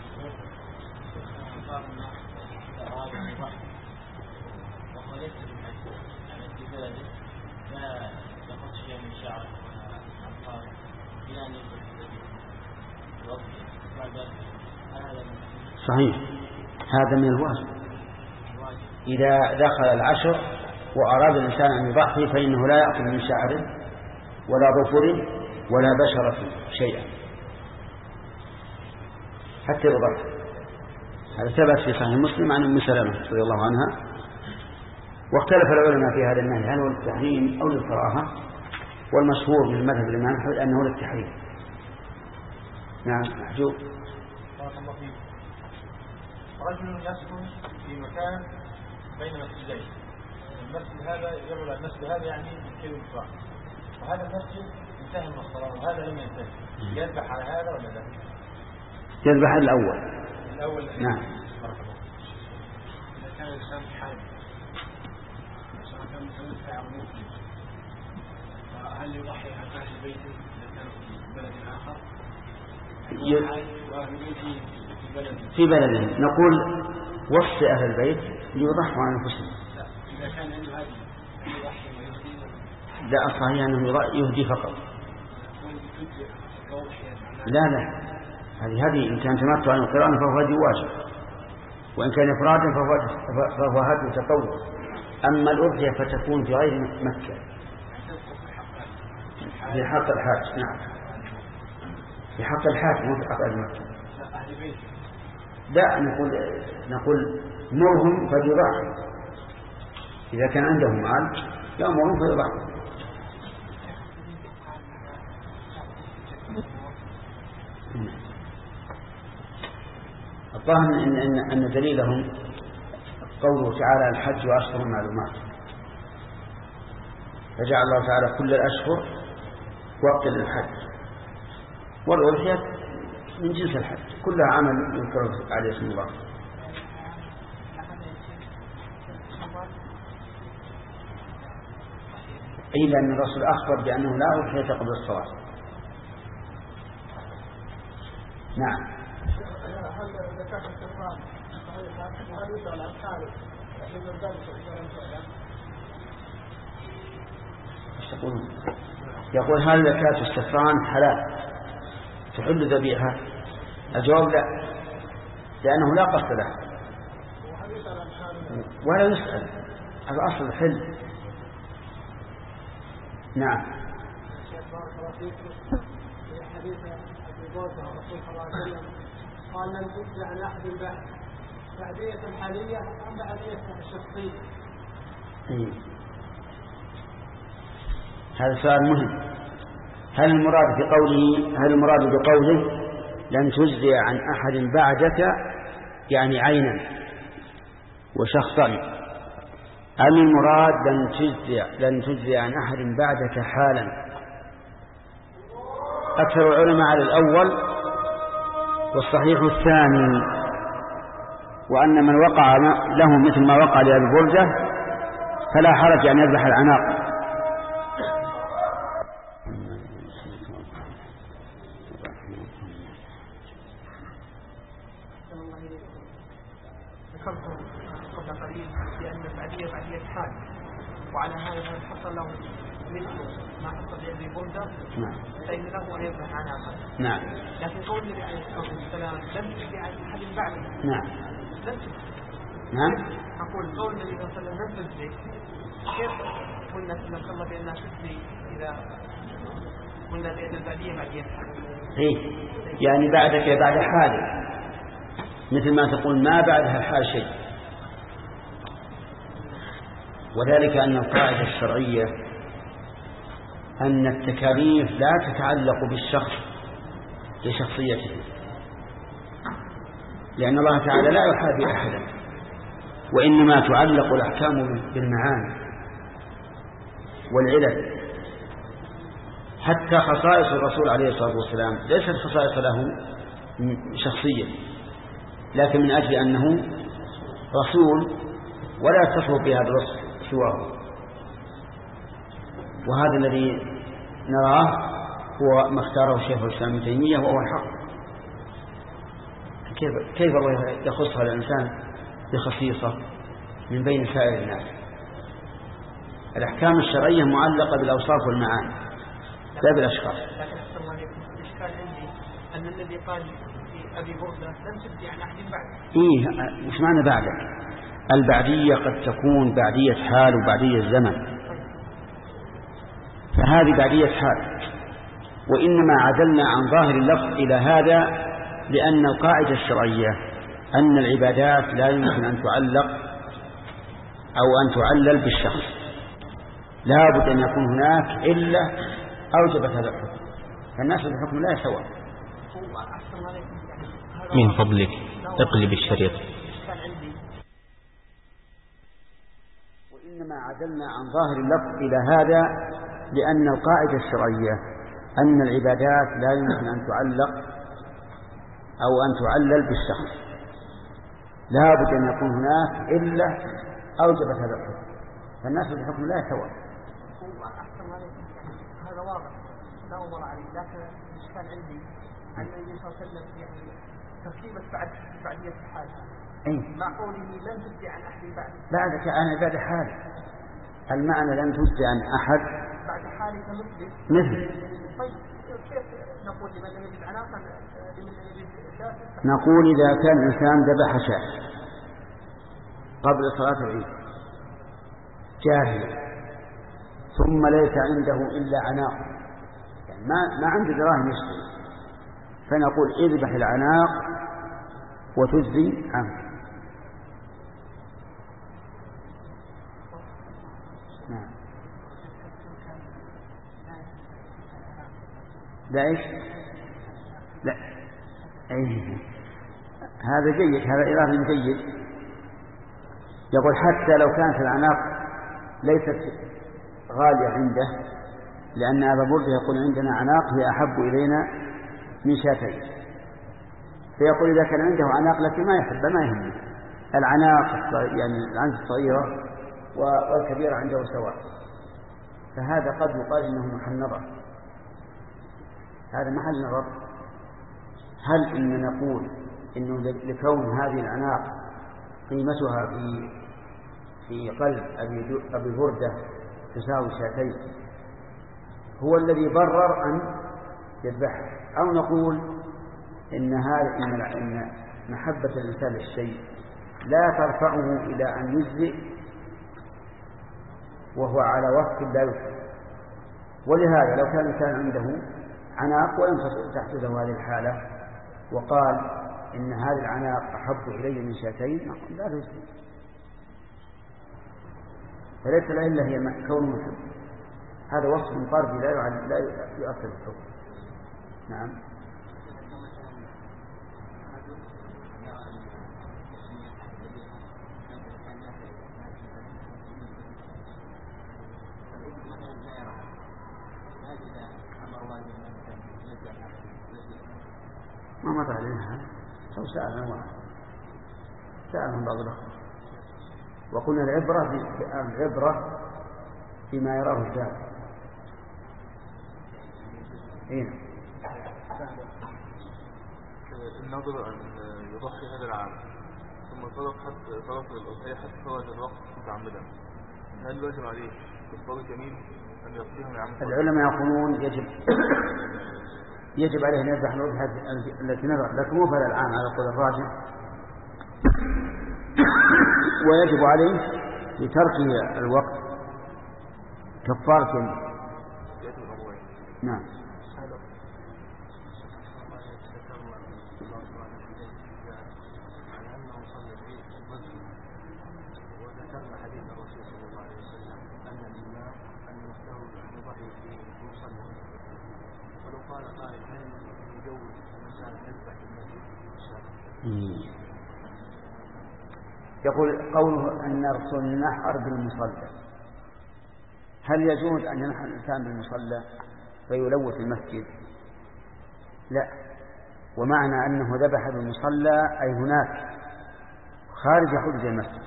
صحيح، هذا من الواجب. إذا دخل العشر وأراد الإنسان أن يضحي فإنه لا يأخذ من شعره ولا ظفر ولا بشرة شيئا حتى يضحي. هذا ثبت في صحيح مسلم عن أم سلمة رضي الله عنها. واختلف العلماء في هذا النهي هل هو للتحريم أو للكراهة، والمشهور من مذهب الإمام أحمد أنه للتحريم. نعم. محجوب. رجل يسكن في مكان بين مسجدين، المسجد هذا يبعد عن المسجد هذا يعني كيلو متر، وهذا المسجد انتهى من الصلاة وهذا لم ينتهي، يذبح على هذا ولا لا؟ يذبح الأول. الأول. نعم. إذا كان الإنسان حي سواء كان متوفى أو مسلم هل يضحي عن أهل بيته إذا كان في بلد آخر؟ في بلده نقول وصي أهل البيت ليضحوا عن أنفسهم. إذا كان عنده هذه يضحي ويهدي. لا، صحيح أنه يهدي فقط. لا لا، هذه هذه إن كان تمتع عن القرآن فهو هدي واجب، وإن كان إفرادا فهو فهو هدي تطوع. أما الأضحية فتكون في غير مكة في حق الحاج. نعم، في حق الحاج مو في حق أهل مكة. لا، نقول نقول مرهم فليضحوا إذا كان عندهم مال، يأمرهم فيضحوا. الظاهر إن, إن, أن دليلهم قوله تعالى الحج وأشهر معلومات، فجعل الله تعالى كل الأشهر وقت للحج، والأضحية من جنس الحج كلها عمل يذكر عليه اسم الله. أي لأن الرسول أخبر بأنه لا أضحية قبل الصلاة. نعم. يقول هل زكاة السفران حلال تحل ذبيحة؟ الجواب لا، لأنه لا قصد له ولا يسأل، هذا أصل الحل. نعم. في حديث أبي بوزة الرسول صلى الله عليه وسلم قال لن تجزي عن أحد بعد بعدية حالية أم بعدية شخصية. هذا سؤال مهم. هل المراد بقوله هل المراد بقوله لن تجزي عن أحد بعدك يعني عينا وشخصا، أم المراد لن تجزي لن تجزي عن أحد بعدك حالا؟ أكثر العلماء على الأول، والصحيح الثاني، وأن من وقع له مثل ما وقع لأبي بردة فلا حرج أن يذبح العناق. قبل قليل بأن البعدية بعدية حال، وعلى هذا حصل له مثل ما حصل لأبي بردة فإن له أن يذبح عناقا. نعم. لكن قول النبي عليه الصلاة والسلام لم تجزي عن أحد بعده. نعم. لم تجزي. نعم. أقول قول النبي صلى الله عليه وسلم لم تجزي، كيف قلنا صلى الله بأنها تجزي إذا قلنا بأن البعدية بعدية حال؟ إيه يعني بعدك بعد حال، مثل ما تقول ما بعدها الحال شيء. وذلك أن القاعدة الشرعية أن التكاليف لا تتعلق بالشخص لشخصيته، لأن الله تعالى لا يحابي أحدا، وإنما تعلق الأحكام بالمعاني والعلل. حتى خصائص الرسول عليه الصلاة والسلام ليست خصائص له شخصيا، لكن من أجل أنه رسول ولا يتصف بهذا الوصف سواه. وهذا الذي نراه هو ما اختاره الشيخ الإسلام ابن تيمية وهو الحق. كيف كيف الله يخص هذا الإنسان بخصيصة من بين سائر الناس؟ الأحكام الشرعية معلقة بالأوصاف والمعاني لا بالأشخاص. لكن أحسن الله عليكم الإشكال عندي أن الذي قال في أبي بردة لم تجزي عن أحد بعد. إيه مش معنى بعدك؟ البعدية قد تكون بعدية حال وبعدية زمن، فهذه بعدية حال. وإنما عدلنا عن ظاهر اللفظ إلى هذا لأن القاعدة الشرعية أن العبادات لا يمكن أن تعلق أو أن تعلل بالشخص، لا بد أن يكون هناك إلا أوجبت هذا الحكم، فالناس بالحكم لا سواء. من فضلك اقلب الشريط. وإنما عدلنا عن ظاهر اللفظ إلى هذا لأن القاعدة الشرعية أن العبادات لا يمكن أن تعلق أو أن تعلل بالشخص، لا بد أن يكون هناك إلا أوجبت هذا الحكم، فالناس بالحكم لا سواء. هذا واضح لا أمر عليه، لكن الإشكال عندي أن النبي صلى الله عليه وسلم يعني تركيبة بعد بعدية الحال مع قوله لن تجزي عن أحد بعد بعدك أنا بعد حال، المعنى لن تجزي عن أحد بعد حالك مثل مثل. طيب كيف نقول لمن لم يجد عناقا لمن لم يجد شاة؟ نقول إذا كان الإنسان ذبح شاة قبل صلاة العيد جاهلا ثم ليس عنده إلا عناق، يعني ما ما عنده دراهم يشتري، فنقول اذبح العناق وتجزي عنه. نعم. لا إيش؟ لا أيه. هذا جيد، هذا إضافة جيد. يقول حتى لو كانت العناق ليست غالية عنده، لأن أبا بردة يقول عندنا عناق هي أحب إلينا من شاتين، فيقول إذا كان عنده عناق لكن ما يحب ما يهمه العناق، يعني العنز الصغيرة والكبيرة عنده سواء، فهذا قد يقال إنه محل نظر. هذا محل نظر. هل إن نقول إنه لكون هذه العناق قيمتها في في قلب أبي أبي بردة تساوي شاتين هو الذي برر أن يذبحها، أو نقول إن هذا إن إن محبة الإنسان للشيء لا ترفعه إلى أن يجزئ وهو على وفق لا يفعل. ولهذا لو كان الإنسان عنده عناق ولم تحدثه هذه الحالة وقال إن هذه العناق أحب إلي من شاتين لا تجزئ، فليس العلة هي كون محب. هذا وصف فردي لا لا يؤثر الحكم. نعم. ما مضى عليها أو سألهم واحد سألهم بعض الأخوة وقلنا العبرة العبرة فيما يراه الشاب. إيه النظر أن يضحي هذا العام ثم طلب حتى طلب الأضحية حتى خرج الوقت متعمدا، هل واجب عليه بالطريق يمين أن يضحيها من عام؟ العلماء يقولون يجب يجب عليه أن يذبح الأضحية التي نذر، لكن مو هذا العام على القول الراجح، ويجب عليه لتركه الوقت كفارة. نعم. يقول قوله أن نرسل النحر بالمصلى، هل يجوز أن ينحر الإنسان بالمصلى فيلوث المسجد؟ لا، ومعنى أنه ذبح بالمصلى أي هناك خارج حدود المسجد،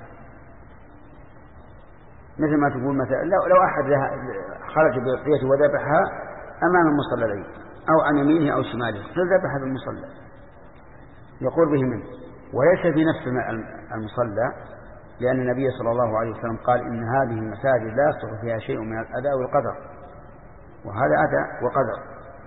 مثل ما تقول مثلا لو, لو أحد خرج بقيته وذبحها أمام المصلى العيد أو عن يمينه أو شماله فذبح بالمصلى يقول به منه، وليس في نفس المصلى، لأن النبي صلى الله عليه وسلم قال إن هذه المساجد لا يصلح فيها شيء من الأذى والقدر، وهذا أذى وقدر.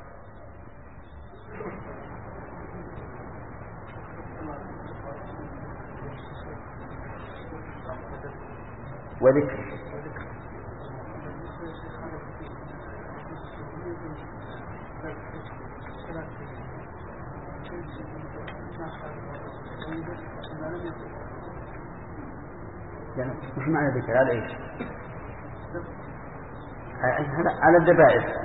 وذكر يعني مش معنى ذكر على ايش؟ على الذبائح.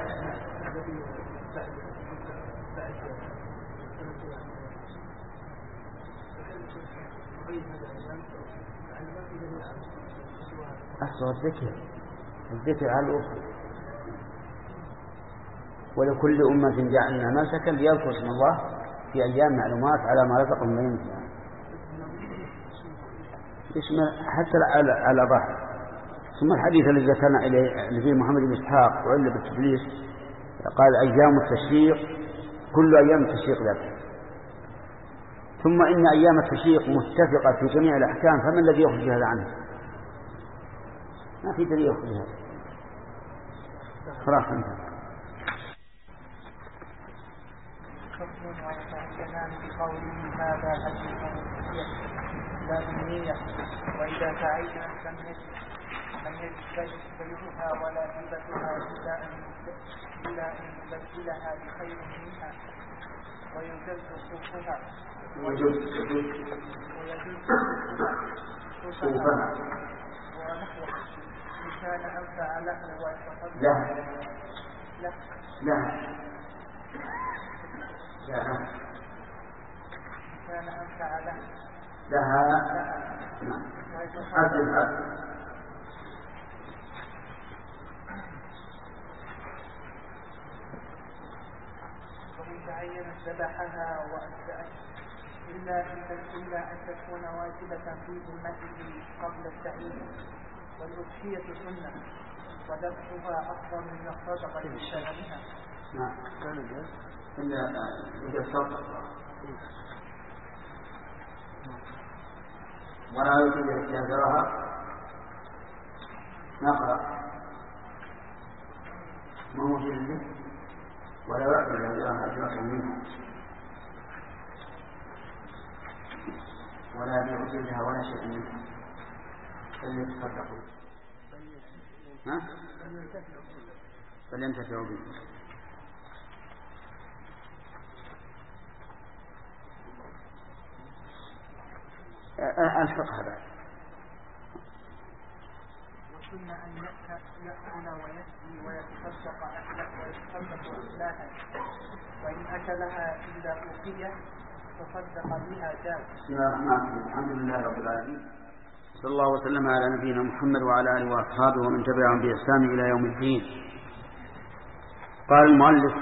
أصل الذكر الذكر على الأخرى، ولكل أمة جعلنا منسكا ليذكروا اسم الله في أيام معلومات على ما رزقهم من يمكن حتى على ظاهر. ثم الحديث الذي ذكرنا إليه اللي فيه محمد بن إسحاق وعلة بالتدليس قال أيام التشريق كل أيام التشريق ذلك، ثم إن أيام التشريق متفقة في جميع الأحكام، فمن الذي يخرج هذا عنه؟ ما في دليل يخرج هذا. خلاص انتهى. حكم ويتعينان بقوله هذا هدي لا بالنية، وإذا تعينت لم يجب لم يجب بيعها ولا هبتها إلا أن إلا أن يبدلها بخير منها، ويجوز صوفها ويجوز صوفها ونحوه إن كان أنفع له ويتصدق له له له له كان أنفع له لها حد الحد. وإن تعينت ذبحها وأجزأت إلا إلا أن تكون واجبة في ذمته قبل التعيين، والأضحية سنة وذبحها أفضل من الصدقة بسببها. نعم. إلا إذا صدق ولا يوجد احتياجها نقرأ ما موجود له ولا يعطي احتياجها أجرا منها ولا بوجودها ولا شيء منها فليتصدقوا ها فلينتفعوا به. الفقه بعد السنة أن يأكل ويهدي ويتصدق ويتصدق أخلاقا، وإن أكلها إلا أوقية تصدق بها جاز. بسم الله الرحمن الرحيم. الحمد لله رب العالمين، صلى الله وسلم على نبينا محمد وعلى آله وأصحابه ومن تبعهم بإحسان إلى يوم الدين. قال المؤلف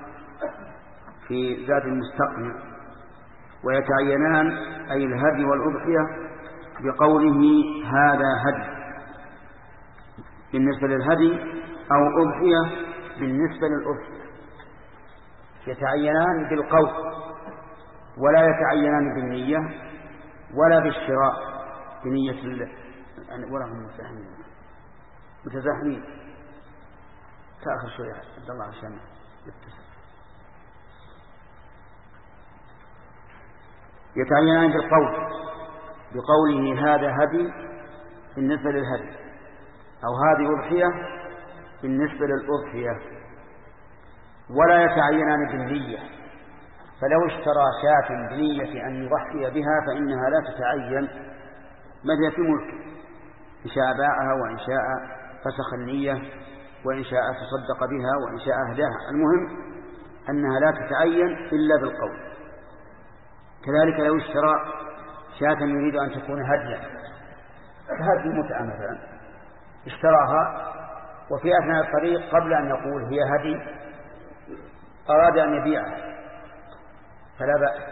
في زاد المستقنع: ويتعينان أي الهدي والأضحية بقوله هذا هدي بالنسبة للهدي أو أضحية بالنسبة للأضحية. يتعينان بالقول ولا يتعينان بالنية ولا بالشراء بنية ولهم متزاحمين متزاحمين تأخر شوية عبد الله عشان يتصل. يتعينان بالقول بقوله هذا هدي بالنسبة للهدي أو هذه أضحية بالنسبة للأضحية، ولا يتعينان بالنية. فلو اشترى شاة بنية أن يضحي بها فإنها لا تتعين متى في ملكه، إن شاء باعها وإن شاء فسخ النية وإن شاء تصدق بها وإن شاء أهداها. المهم أنها لا تتعين إلا بالقول. كذلك لو اشترى شاة يريد أن تكون هديا كهدي متعة مثلا، اشتراها وفي أثناء الطريق قبل أن يقول هي هدي أراد أن يبيعها فلا بأس.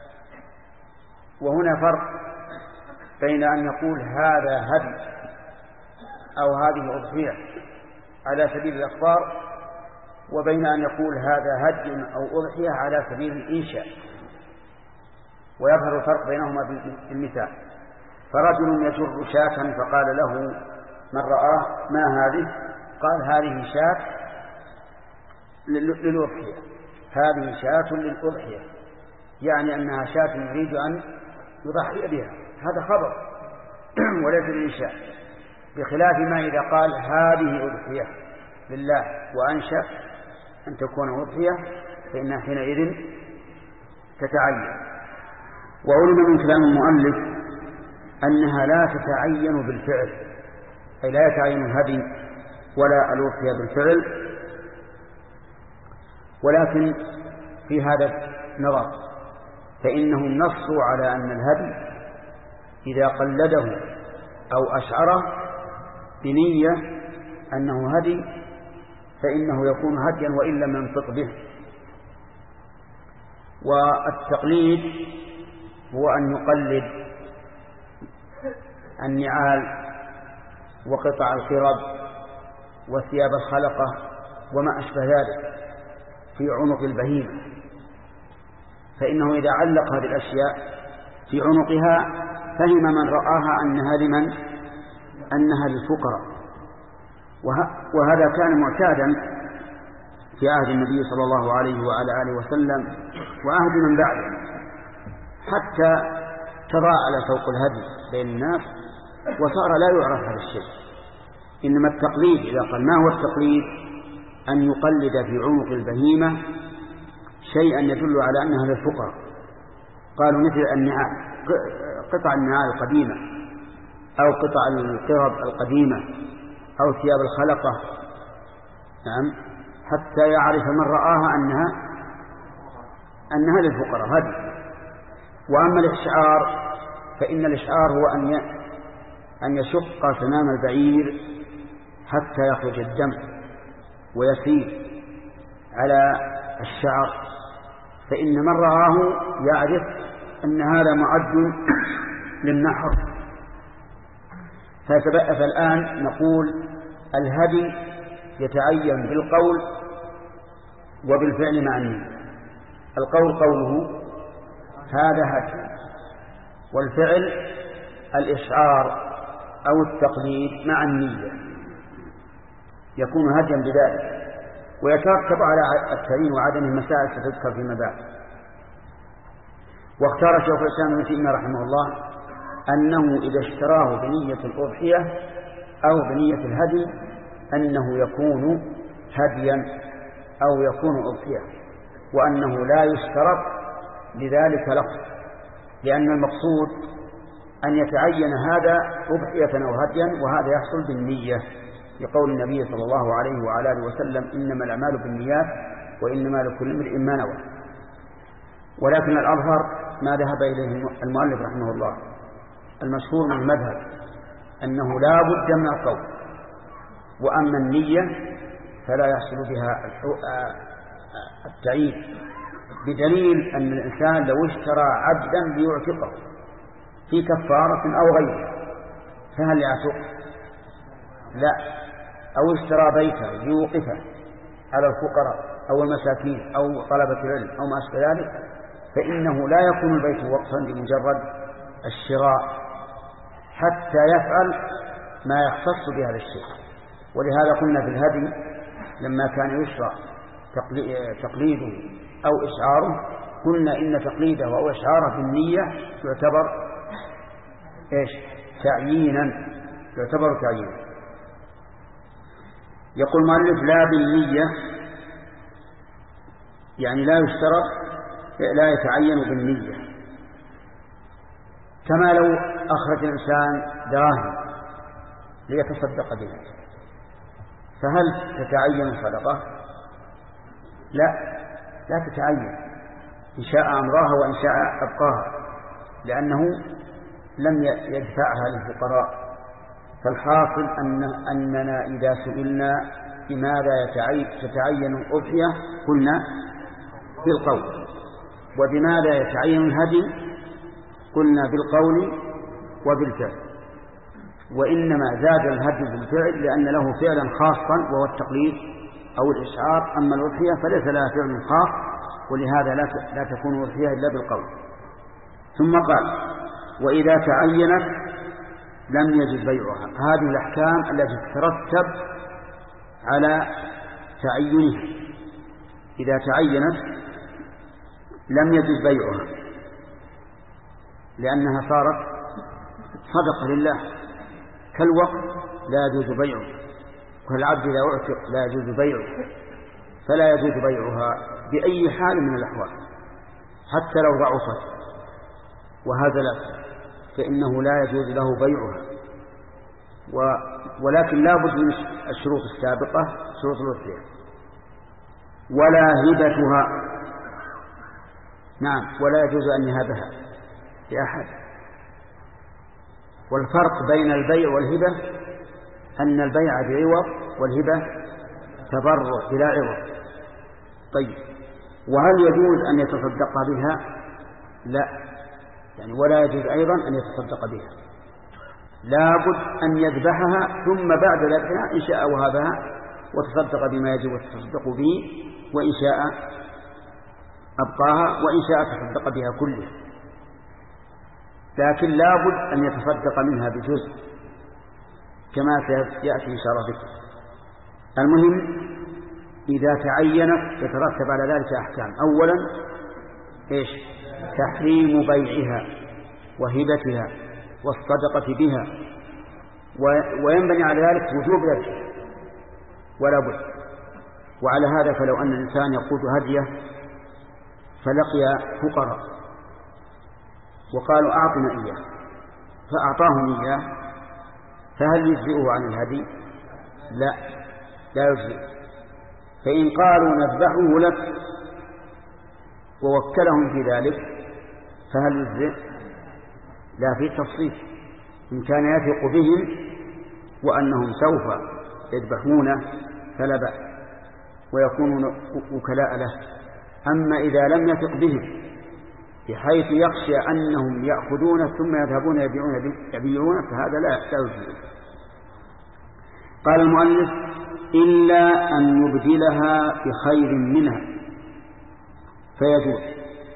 وهنا فرق بين أن يقول هذا هدي أو هذه أضحية على سبيل الإخبار وبين أن يقول هذا هدي أو أضحية على سبيل الإنشاء، ويظهر الفرق بينهما بالمثال. فرجل يجر شاة فقال له من رآه ما هذه؟ قال هذه شاة للأضحية، هذه شاة للأضحية، يعني أنها شاة يريد أن يضحي بها. هذا خبر وليس الإنشاء، بخلاف ما إذا قال هذه أضحية لله وأنشأ أن تكون أضحية فإنها حينئذ تتعين. وعلم من كلام المؤلف أنها لا تتعين بالفعل، أي لا يتعين الهدي ولا الأضحية بالفعل، ولكن في هذا نظر، فإنهم نصوا على أن الهدي إذا قلده أو أشعره بنية أنه هدي فإنه يكون هديا وإن لم ينطق به. والتقليد هو أن يقلد النعال وقطع القرب وثياب الخلقة وما أشبه ذلك في عنق البهيمة، فإنه إذا علق هذه الأشياء في عنقها فهم من رآها أنها لمن أنها للفقراء. وهذا كان معتادا في عهد النبي صلى الله عليه وعلى آله وسلم وعهد من بعده، حتى تضاعل سوق الهدي بين الناس وصار لا يعرف هذا الشيء. إنما التقليد إذا قال ما هو التقليد؟ أن يقلد في عنق البهيمة شيئا يدل على أنها للفقراء. قالوا مثل النعال، قطع النعال القديمة أو قطع القرب القديمة أو ثياب الخلقة، نعم، حتى يعرف من رآها أنها أنها للفقراء هذه. وأما الإشعار فإن الإشعار هو أن أن يشق سنام البعير حتى يخرج الدم ويسيل على الشعر، فإن من رآه يعرف أن هذا معد للنحر. فالآن نقول الهدي يتعين بالقول وبالفعل مع النية. القول قوله هذا هدي، والفعل الإشعار أو التقليد مع النية يكون هديا بذلك. ويترتب على التعيين وعدم مسائل ستذكر فيما بعد. واختار شيخ الإسلام ابن تيمية رحمه الله أنه إذا اشتراه بنية الأضحية أو بنية الهدي أنه يكون هديا أو يكون أضحية، وأنه لا يشترط لذلك لفظ، لأن المقصود أن يتعين هذا أضحية أو هديا، وهذا يحصل بالنية لقول النبي صلى الله عليه وعلى آله وسلم إنما الأعمال بالنيات وإنما لكل امرئ ما نوى. ولكن الأظهر ما ذهب إليه المؤلف رحمه الله، المشهور من المذهب أنه لا بد من القول، وأما النية فلا يحصل بها التعيين، بدليل أن الإنسان لو اشترى عبدا ليعتقه في كفارة أو غيره فهل يعتق؟ لا. أو اشترى بيتا ليوقفه على الفقراء أو المساكين أو طلبة العلم أو ما أشبه ذلك فإنه لا يكون البيت وقفا بمجرد الشراء حتى يفعل ما يختص بهذا الشيء. ولهذا قلنا في الهدي لما كان يشرع تقليده أو إشعاره قلنا إن تقليده أو إشعاره بالنية يعتبر إيش؟ تعيينا، يعتبر تعيينا. يقول مؤلف لا بالنية، يعني لا يشترط، لا يتعين بالنية. كما لو أخرج الإنسان دراهم ليتصدق بها فهل تتعين صدقة؟ لا، لا تتعين، إن شاء أمراها وإن شاء أبقاها، لأنه لم يدفعها للفقراء. فالحاصل أن أننا إذا سئلنا لماذا تتعين الأضحية قلنا بالقول، وبماذا يتعين الهدي قلنا بالقول وبالفعل. وإنما زاد الهدي بالفعل لأن له فعلا خاصا وهو التقليد أو الإشعار، أما الأضحية فليس لها فعل خاص، ولهذا لا تكون الأضحية إلا بالقول. ثم قال وإذا تعينت لم يجوز بيعها. هذه الأحكام التي تترتب على تعينها، إذا تعينت لم يجوز بيعها لأنها صارت صدقة لله، كالوقت لا يجوز بيعه، كالعبد لا أعتق لا يجوز بيعه، فلا يجوز بيعها بأي حال من الأحوال حتى لو ضعفت وهزلت فإنه لا يجوز له بيعها. و ولكن لا بد من الشروط السابقة، شروط الوصية. ولا هبتها، نعم، ولا يجوز أن يهبها لأحد. والفرق بين البيع والهبة أن البيع بعوض والهبة تبرع بلا عوض. طيب، وهل يجوز أن يتصدق بها؟ لا، يعني ولا يجوز أيضا أن يتصدق بها، لابد أن يذبحها ثم بعد ذلك إن شاء وهبها وتصدق بما يجب التصدق به، وإن شاء أبقاها، وإن شاء تصدق بها كلها. لكن لابد أن يتصدق منها بجزء كما سيأتي إن شاء الله ذكر. المهم إذا تعينت يترتب على ذلك أحكام. أولا إيش؟ تحريم بيعها وهبتها والصدقة بها، وينبني على ذلك وجوب ذلك ولا بد. وعلى هذا فلو أن الإنسان يقود هديه فلقي فقراء وقالوا أعطنا إياه فأعطاهم إياه فهل يجزئه عن الهدي؟ لا، لا يجزئ. فإن قالوا نذبحه لك ووكلهم في ذلك فهل يجزئ؟ لا، في تفصيل. إن كان يثق بهم وأنهم سوف يذبحونه فلا بأس ويكونون وكلاء له. أما إذا لم يثق بهم بحيث يخشى أنهم يأخذونه ثم يذهبون يبيعونه فهذا لا يجوز. قال المؤلف إلا أن يبدلها بخير منها فيجوز.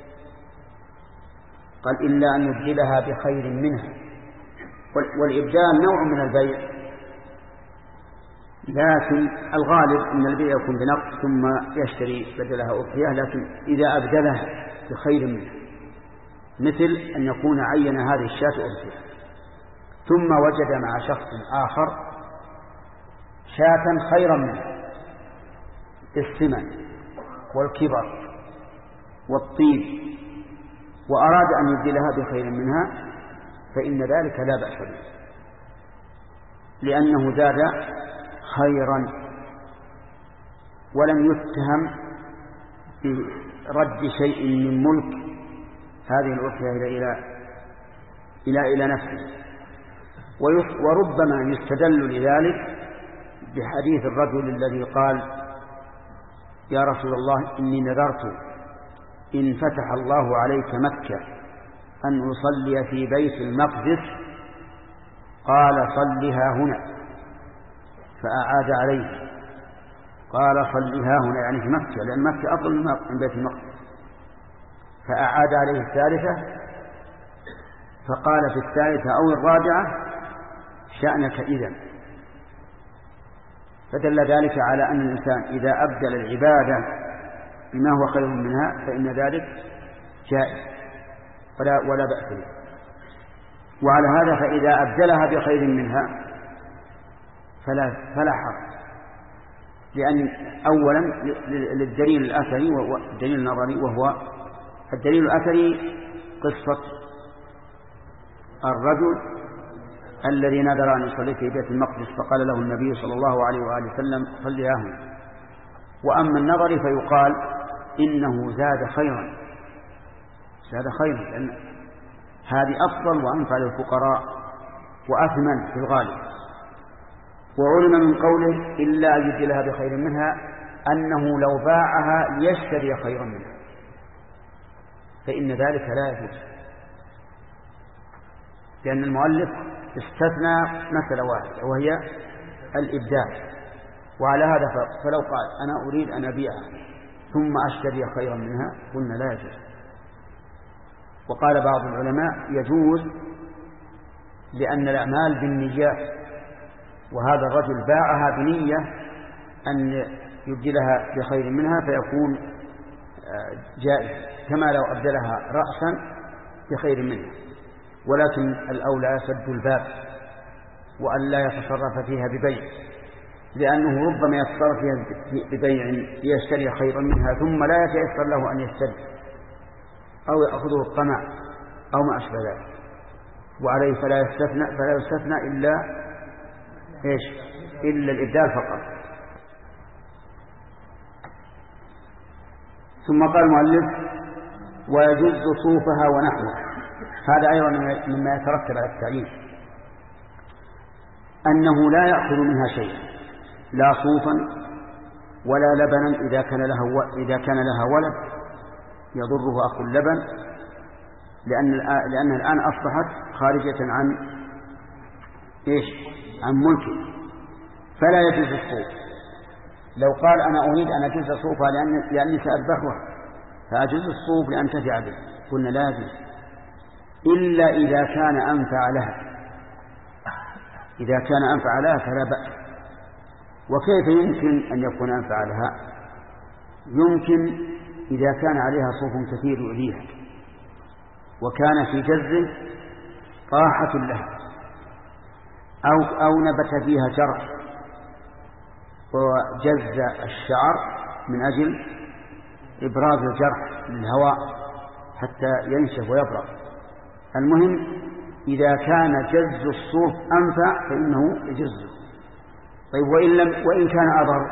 قال إلا أن يبدلها بخير منها، والإبدال نوع من البيع، لكن الغالب أن البيع يكون بنقص ثم يشتري بدلها أضحية، لكن إذا أبدلها بخير منها مثل أن يكون عين هذه الشاة أضحية ثم وجد مع شخص آخر شاة خيرا منها الثمن والكبر والطيب وأراد أن يبدلها بخير منها فإن ذلك لا بأس به، لأنه زاد خيرا ولم يتهم برد شيء من ملك هذه الأضحية إلى إلى إلى إلى نفسه. وربما يستدل لذلك بحديث الرجل الذي قال: يا رسول الله إني نذرت إن فتح الله عليك مكة أن أصلي في بيت المقدس، قال: صلها هنا، فأعاد عليه قال: صلها هنا، يعني في مكة، لأن مكة أفضل من بيت المقدس، فأعاد عليه الثالثة، فقال في الثالثة أو الرابعة: شأنك إذن. فدل ذلك على أن الإنسان إذا أبدل العبادة بما هو خير منها فإن ذلك جائز ولا, ولا بأس به. وعلى هذا فإذا أبدلها بخير منها فلا, فلا حرج، لأن أولا للدليل الأثري والدليل النظري، وهو الدليل الأثري قصة الرجل الذي نذر أن يصلي في بيت المقدس فقال له النبي صلى الله عليه وآله وسلم: صلي هنا. وأما النظر فيقال إنه زاد خيرا زاد خيرا لأن هذه أفضل وأنفع للفقراء وأثمن في الغالب. وعلم من قوله إلا أن يبدلها بخير منها أنه لو باعها ليشتري خيرا منها، فإن ذلك لا يجوز، لأن المؤلف استثنى مسألة واحدة وهي الإبدال. وعلى هذا فلو قال: أنا أريد أن أبيعها ثم أشتري خيرا منها، قلنا لا يجوز. وقال بعض العلماء: يجوز لأن الأعمال بالنيات، وهذا الرجل باعها بنية أن يبدلها بخير منها فيكون جائز، كما لو أبدلها رأسا بخير منها. ولكن الأولى سد الباب وأن لا يتصرف فيها ببيع، لأنه ربما يتصرف فيها ببيع ليشتري خيرا منها ثم لا يتيسر له أن يستد أو يأخذه الطمع أو ما أشبه ذلك، وعليه فلا يستثنى فلا يستثنى إلا إيش إلا الإبدال فقط. ثم قال المؤلف: ويجز صوفها ونحوه. هذا أيضا مما يترتب على التعيين، أنه لا يأخذ منها شيئا، لا صوفا ولا لبنا إذا كان لها إذا كان لها ولد يضره أخو اللبن، لأن لأنها الآن أصبحت خارجة عن إيش عن ملكه، فلا يجوز الصوف. لو قال: أنا أريد أن أجوز صوفها لأن لأني سأذبحها، فأجوز الصوف لأنتفع به، قلنا لا يجوز إلا إذا كان أنفع لها. إذا كان أنفع لها فلا بأس. وكيف يمكن أن يكون أنفع لها؟ يمكن إذا كان عليها صوف كثير يؤذيها وكان في جز طاحة لها، أو, أو نبت فيها جرح وجز الشعر من أجل إبراز الجرح للهواء حتى ينشف ويبرأ. المهم إذا كان جز الصوف أنفع فإنه يجزه. طيب وإن, لم وإن كان أضر،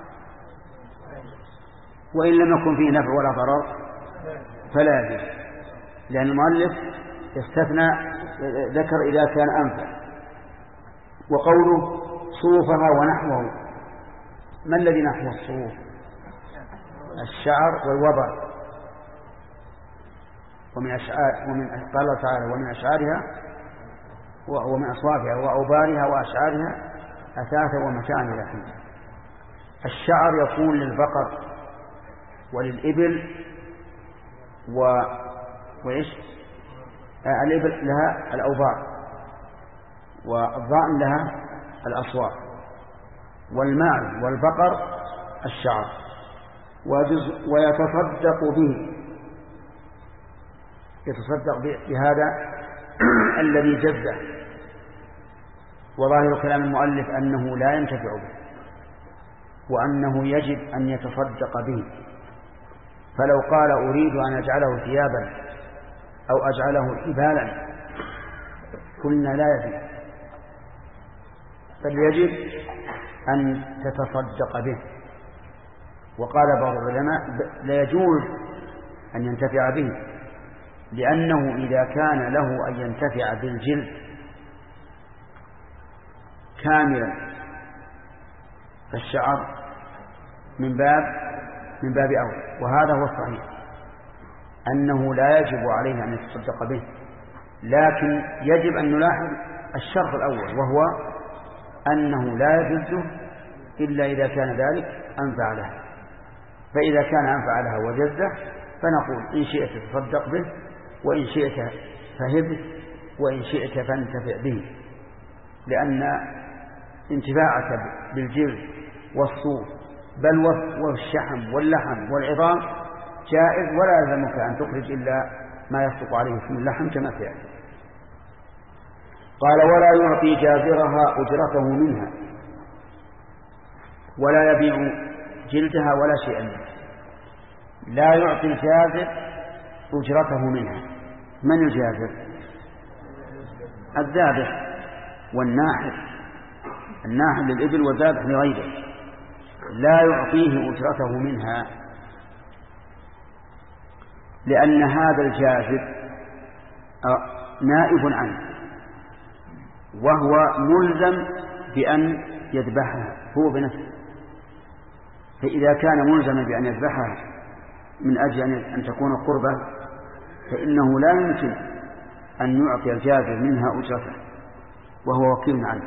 وإن لم يكن فيه نفع ولا ضرر فلا يجوز، لأن المؤلف استثنى ذكر إذا كان أنفع. وقوله صوفها ونحوه، ما الذي نحو الصوف؟ الشعر والوبر. ومن أشعار ومن قال الله تعالى: ومن أشعارها ومن أصوافها وأوبارها وأشعارها أثاثا ومتاعا إلى حين. الشعر يكون للبقر وللإبل و... وإيش الإبل لها الأوبار والضأن لها الأصواف، والماعز والبقر الشعر. ويتصدق به، يتصدق بهذا الذي جزه. وظاهر كلام المؤلف أنه لا ينتفع به وأنه يجب أن يتصدق به. فلو قال: أريد أن أجعله ثيابا أو أجعله حبالا قلنا لا يجب، بل يجب أن تتصدق به. وقال بعض العلماء لا يجوز أن ينتفع به، لأنه إذا كان له أن ينتفع بالجلد كاملا فالشعر من باب من باب أول. وهذا هو الصحيح، أنه لا يجب عليه أن يتصدق به، لكن يجب أن نلاحظ الشرط الأول، وهو أنه لا يجوز إلا إذا كان ذلك أنفع له. فإذا كان أنفع لها وجزه فنقول إن شئت تصدق به، وإن شئت فهبه، وإن شئت فانتفع به، لأن انتفاعك بالجلد والصوف بل والشحم واللحم والعظام جائز، ولا يلزمك أن تخرج إلا ما يصدق عليه اسم اللحم كما فعل. قال ولا يعطي جابرها أجرته منها، ولا يبيع جلدها ولا شيئا منها. لا يعطي الجازر أجرته منها. من الجازر؟ الذابح والناحر، الناحر للإبل والذابح لغيره، لا يعطيه أجرته منها، لأن هذا الجازر نائب عنه، وهو ملزم بأن يذبحها هو بنفسه. فإذا كان ملزما بأن يذبحها من أجل أن تكون قربة، فإنه لا يمكن أن يعطي الجازر منها أجرته وهو وكيل عنه.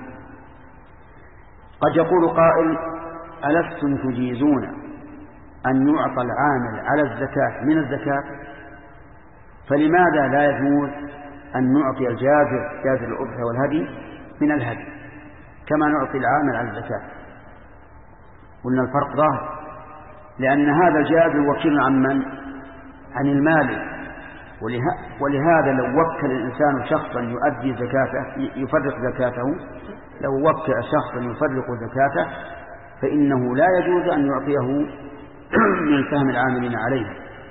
قد يقول قائل ألستم تجيزون أن يعطى العامل على الزكاة من الزكاة؟ فلماذا لا يجوز أن نعطي الجازر جازر الأضحية والهدي من الهدي كما نعطي العامل على الزكاة؟ قلنا الفرق ظاهر، لأن هذا الجازر وكيل عن من؟ عن المال. ولهذا لو وكل الإنسان شخصا يؤدي زكاته يفرق زكاته، لو وكل شخصا يفرق زكاته فإنه لا يجوز أن يعطيه من سهم العاملين عليه.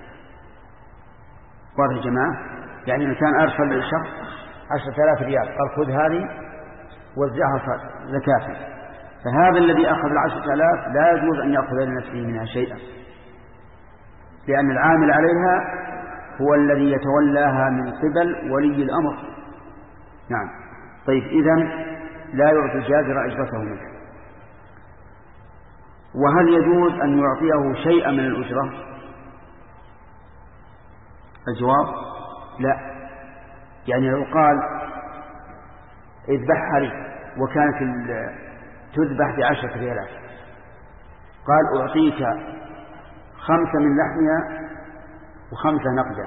واضح يا جماعة؟ يعني إن كان أرسل للشخص عشرة آلاف ريال قال خذ هذه وزعها زكاة، فهذا الذي أخذ العشرة آلاف لا يجوز أن يأخذ لنفسه منها شيئا، لأن العامل عليها هو الذي يتولاها من قبل ولي الأمر. نعم. طيب إذن لا يعطي الجازر أجرته منه. وهل يجوز أن يعطيه شيئا من الأجرة؟ الجواب لا. يعني لو قال اذبحها لي وكانت تذبح بعشرة ريالات، قال أعطيك خمسة من لحمها وخمسة نقدا،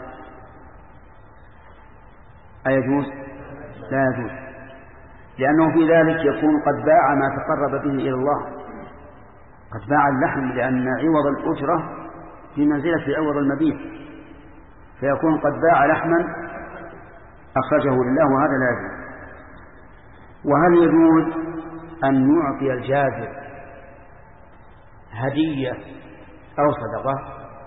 أيجوز؟ لا يجوز، لأنه في ذلك يكون قد باع ما تقرب به إلى الله، قد باع اللحم، لأن عوض الأجرة في منزلة عوض المبيع، فيكون قد باع لحما أخرجه لله، وهذا لا يجوز. وهل يجوز أن يعطي الجازر هدية أو صدقة؟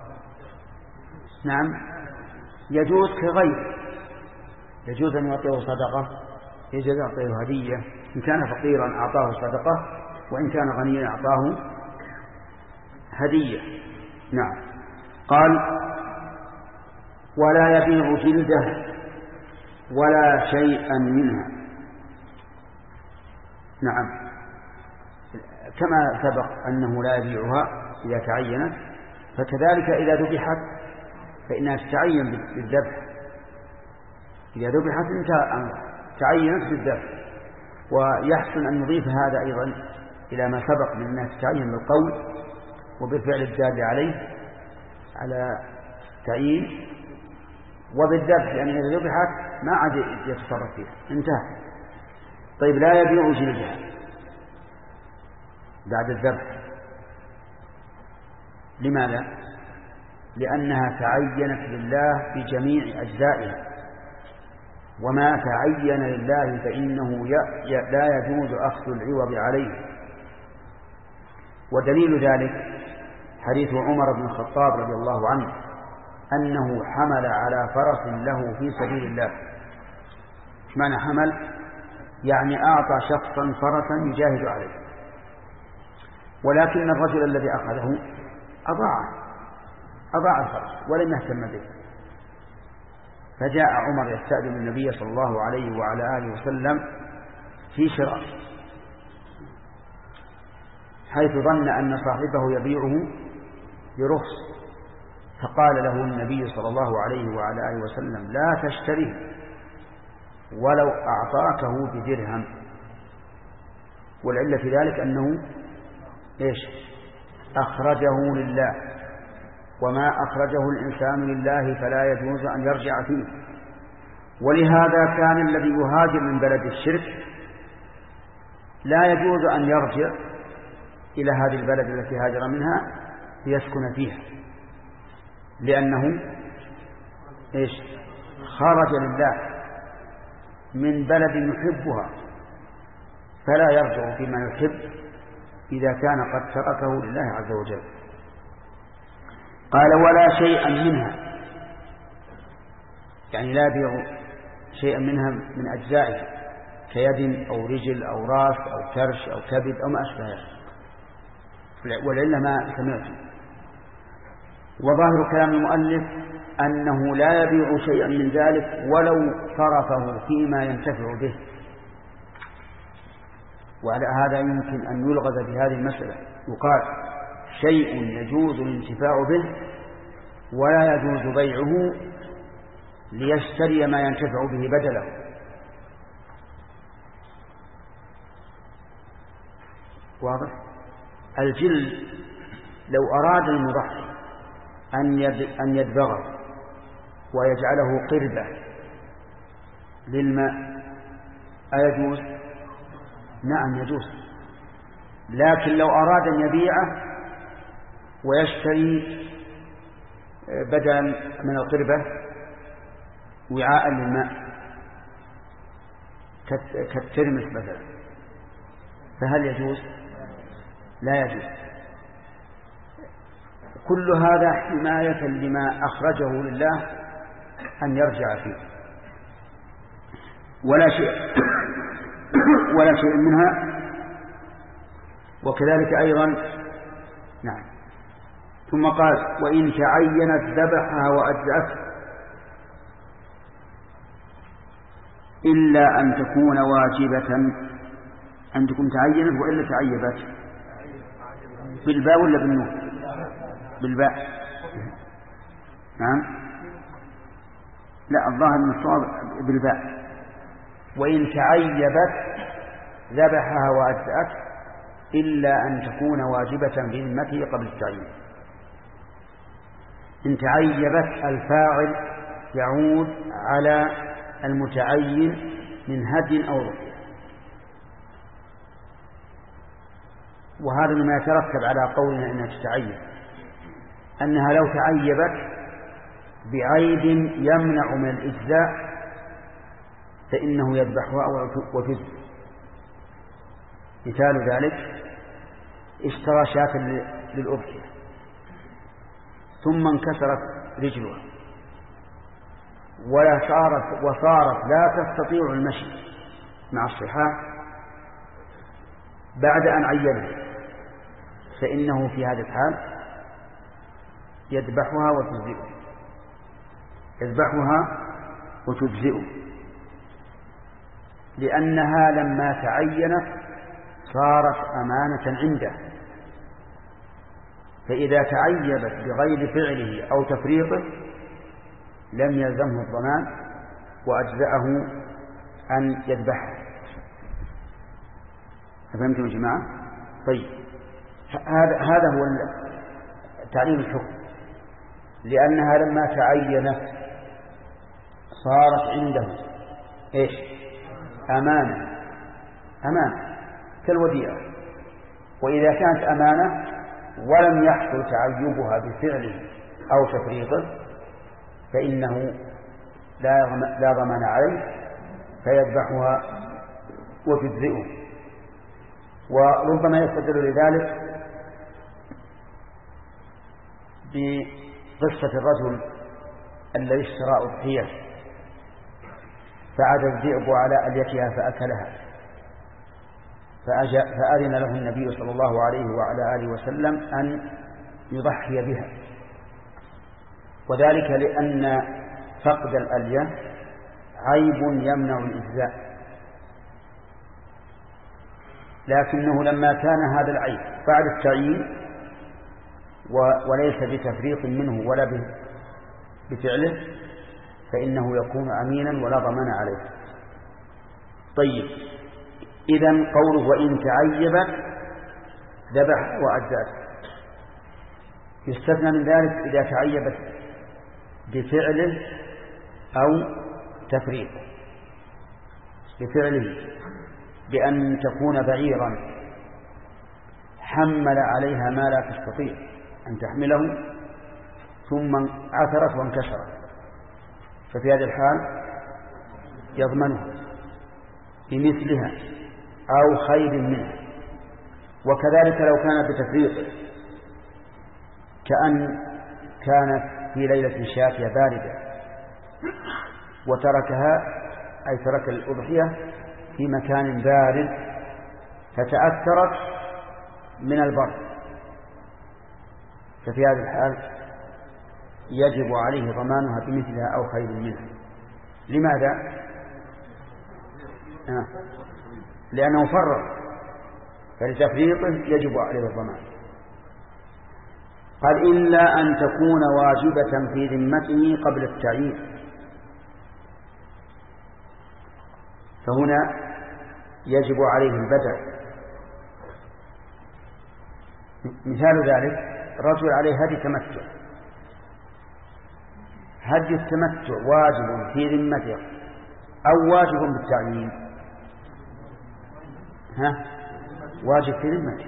نعم يجوز كغير، يجوز أن يعطيه صدقة، يجوز أن يعطيه هدية، إن كان فقيرا أعطاه صدقة، وإن كان غنيا أعطاه هدية. نعم. قال ولا يبيع جلده ولا شيئا منها. نعم، كما سبق أنه لا يبيعها إذا تعينت، فكذلك إذا ذبحت فإنها تتعين بالذبح، إذا ذبحت انتهى تعينت بالذبح. ويحسن أن نضيف هذا أيضا إلى ما سبق من أنها تتعين بالقول وبالفعل الدال عليه على تعيين وبالذبح، يعني إذا ذبحت ما عاد يتصرف فيها انتهى. طيب لا يبيع جلدها بعد الذبح، لماذا؟ لأنها تعينت لله في جميع أجزائها، وما تعين لله فإنه لا يجوز أخذ العوض عليه. ودليل ذلك حديث عمر بن الخطاب رضي الله عنه أنه حمل على فرس له في سبيل الله. معنى حمل يعني أعطى شخصا فرسا يجاهد عليه، ولكن الرجل الذي أخذه أضاعه أضاع الفرس ولم يهتم به. فجاء عمر يستأذن النبي صلى الله عليه وعلى آله وسلم في شراء، حيث ظن أن صاحبه يبيعه برخص، فقال له النبي صلى الله عليه وعلى آله وسلم: لا تشتريه ولو أعطاكه بدرهم. والعلة في ذلك أنه إيش؟ أخرجه لله، وما أخرجه الإنسان لله فلا يجوز أن يرجع فيه. ولهذا كان الذي يهاجر من بلد الشرك لا يجوز أن يرجع إلى هذه البلد التي هاجر منها ليسكن فيها، لأنه إيش؟ خرج لله من بلد يحبها، فلا يرجع فيما يحب إذا كان قد تركه لله عز وجل. قال: ولا شيئا منها، يعني لا يبيع شيئا منها من أجزائه كيد أو رجل أو راس أو كرش أو كبد أو ما أشبه، ولعل ما سمعت. وظاهر كلام المؤلف أنه لا يبيع شيئا من ذلك ولو صرفه فيما ينتفع به. وعلى هذا يمكن أن يلغز في هذه المسألة، يقال: شيء يجوز الانتفاع به ولا يجوز بيعه ليشتري ما ينتفع به بدله. واضح؟ الجلد لو أراد المضحي أن يدبغه ويجعله قربة للماء أيجوز؟ نعم يجوز. لكن لو أراد أن يبيعه ويشتري بدلا من القربة وعاء للماء كالترمس بدلا، فهل يجوز؟ لا يجوز. كل هذا حماية لما أخرجه لله أن يرجع فيه، ولا شيء ولا شيء منها. وكذلك أيضا نعم. ثم قال: وإن تعينت ذبحها وأجزأته إلا أن تكون واجبة. أن تكون تعينت وإلا تعيبت؟ بالباء ولا بالنون؟ بالباء. نعم. لا، الظاهر من الصواب بالباء. وإن تعيبت ذبحها وأجزأته إلا أن تكون واجبة بذمته قبل التعيين. إن تعيبت الفاعل يعود على المتعين من هدي أو ركن، وهذا ما يترتب على قولنا إنها تتعيب، أنها لو تعيبت بعيب يمنع من الإجزاء فإنه يذبحها وتجزي. مثال ذلك: اشترى شاة للأضحية ثم انكسرت رجلها ولا صارت وصارت لا تستطيع المشي مع الصحاح بعد أن عينها، فإنه في هذا الحال يذبحها وتجزئه يذبحها وتجزئه لأنها لما تعينت صارت أمانة عنده، فإذا تعيبت بغير فعله أو تفريطه لم يلزمه الضمان وأجزأه أن يذبحها. فهمتم يا جماعة؟ طيب، هذا هذا هو تعليم الحكم، لأنها لما تعينت صارت عنده إيش؟ أمانة أمانة كالوديعة. وإذا كانت أمانة ولم يحصل تعيبها بفعله أو تفريطه فإنه لا ضمان عليه فيذبحها وتجزئه. وربما يستدل لذلك بقصة الرجل الذي اشترى أضحية فعاد الذئب على أليتها فأكلها فأذن له النبي صلى الله عليه وعلى آله وسلم أن يضحي بها، وذلك لأن فقد الألية عيب يمنع الإجزاء، لكنه لما كان هذا العيب بعد التعيين وليس بتفريط منه ولا بفعله فإنه يكون أمينا ولا ضمان عليه. طيب، إذن قوله وإن تعيبت ذبح وأجزأت، يستثنى من ذلك إذا تعيبت بفعله أو تفريط. بفعله بأن تكون بعيرا حمل عليها ما لا تستطيع أن تحمله ثم عثرت وانكسرت، ففي هذه الحال يضمنها بمثلها أو خير منها. وكذلك لو كان بتفريط، كأن كانت في ليلة شاتية باردة وتركها، أي ترك الأضحية في مكان بارد فتأثرت من البرد، ففي هذه الحال يجب عليه ضمانها بمثلها أو خير منها. لماذا؟ آه. لأنه فرط، فلتفريطه يجب عليه الضمان. قال إلا أن تكون واجبة في ذمته قبل التعيين، فهنا يجب عليه البدل. مثال ذلك رجل عليه هدي تمتع، هدي التمتع واجب في ذمته أو واجب بالتعيين؟ ها؟ واجب في ذمته،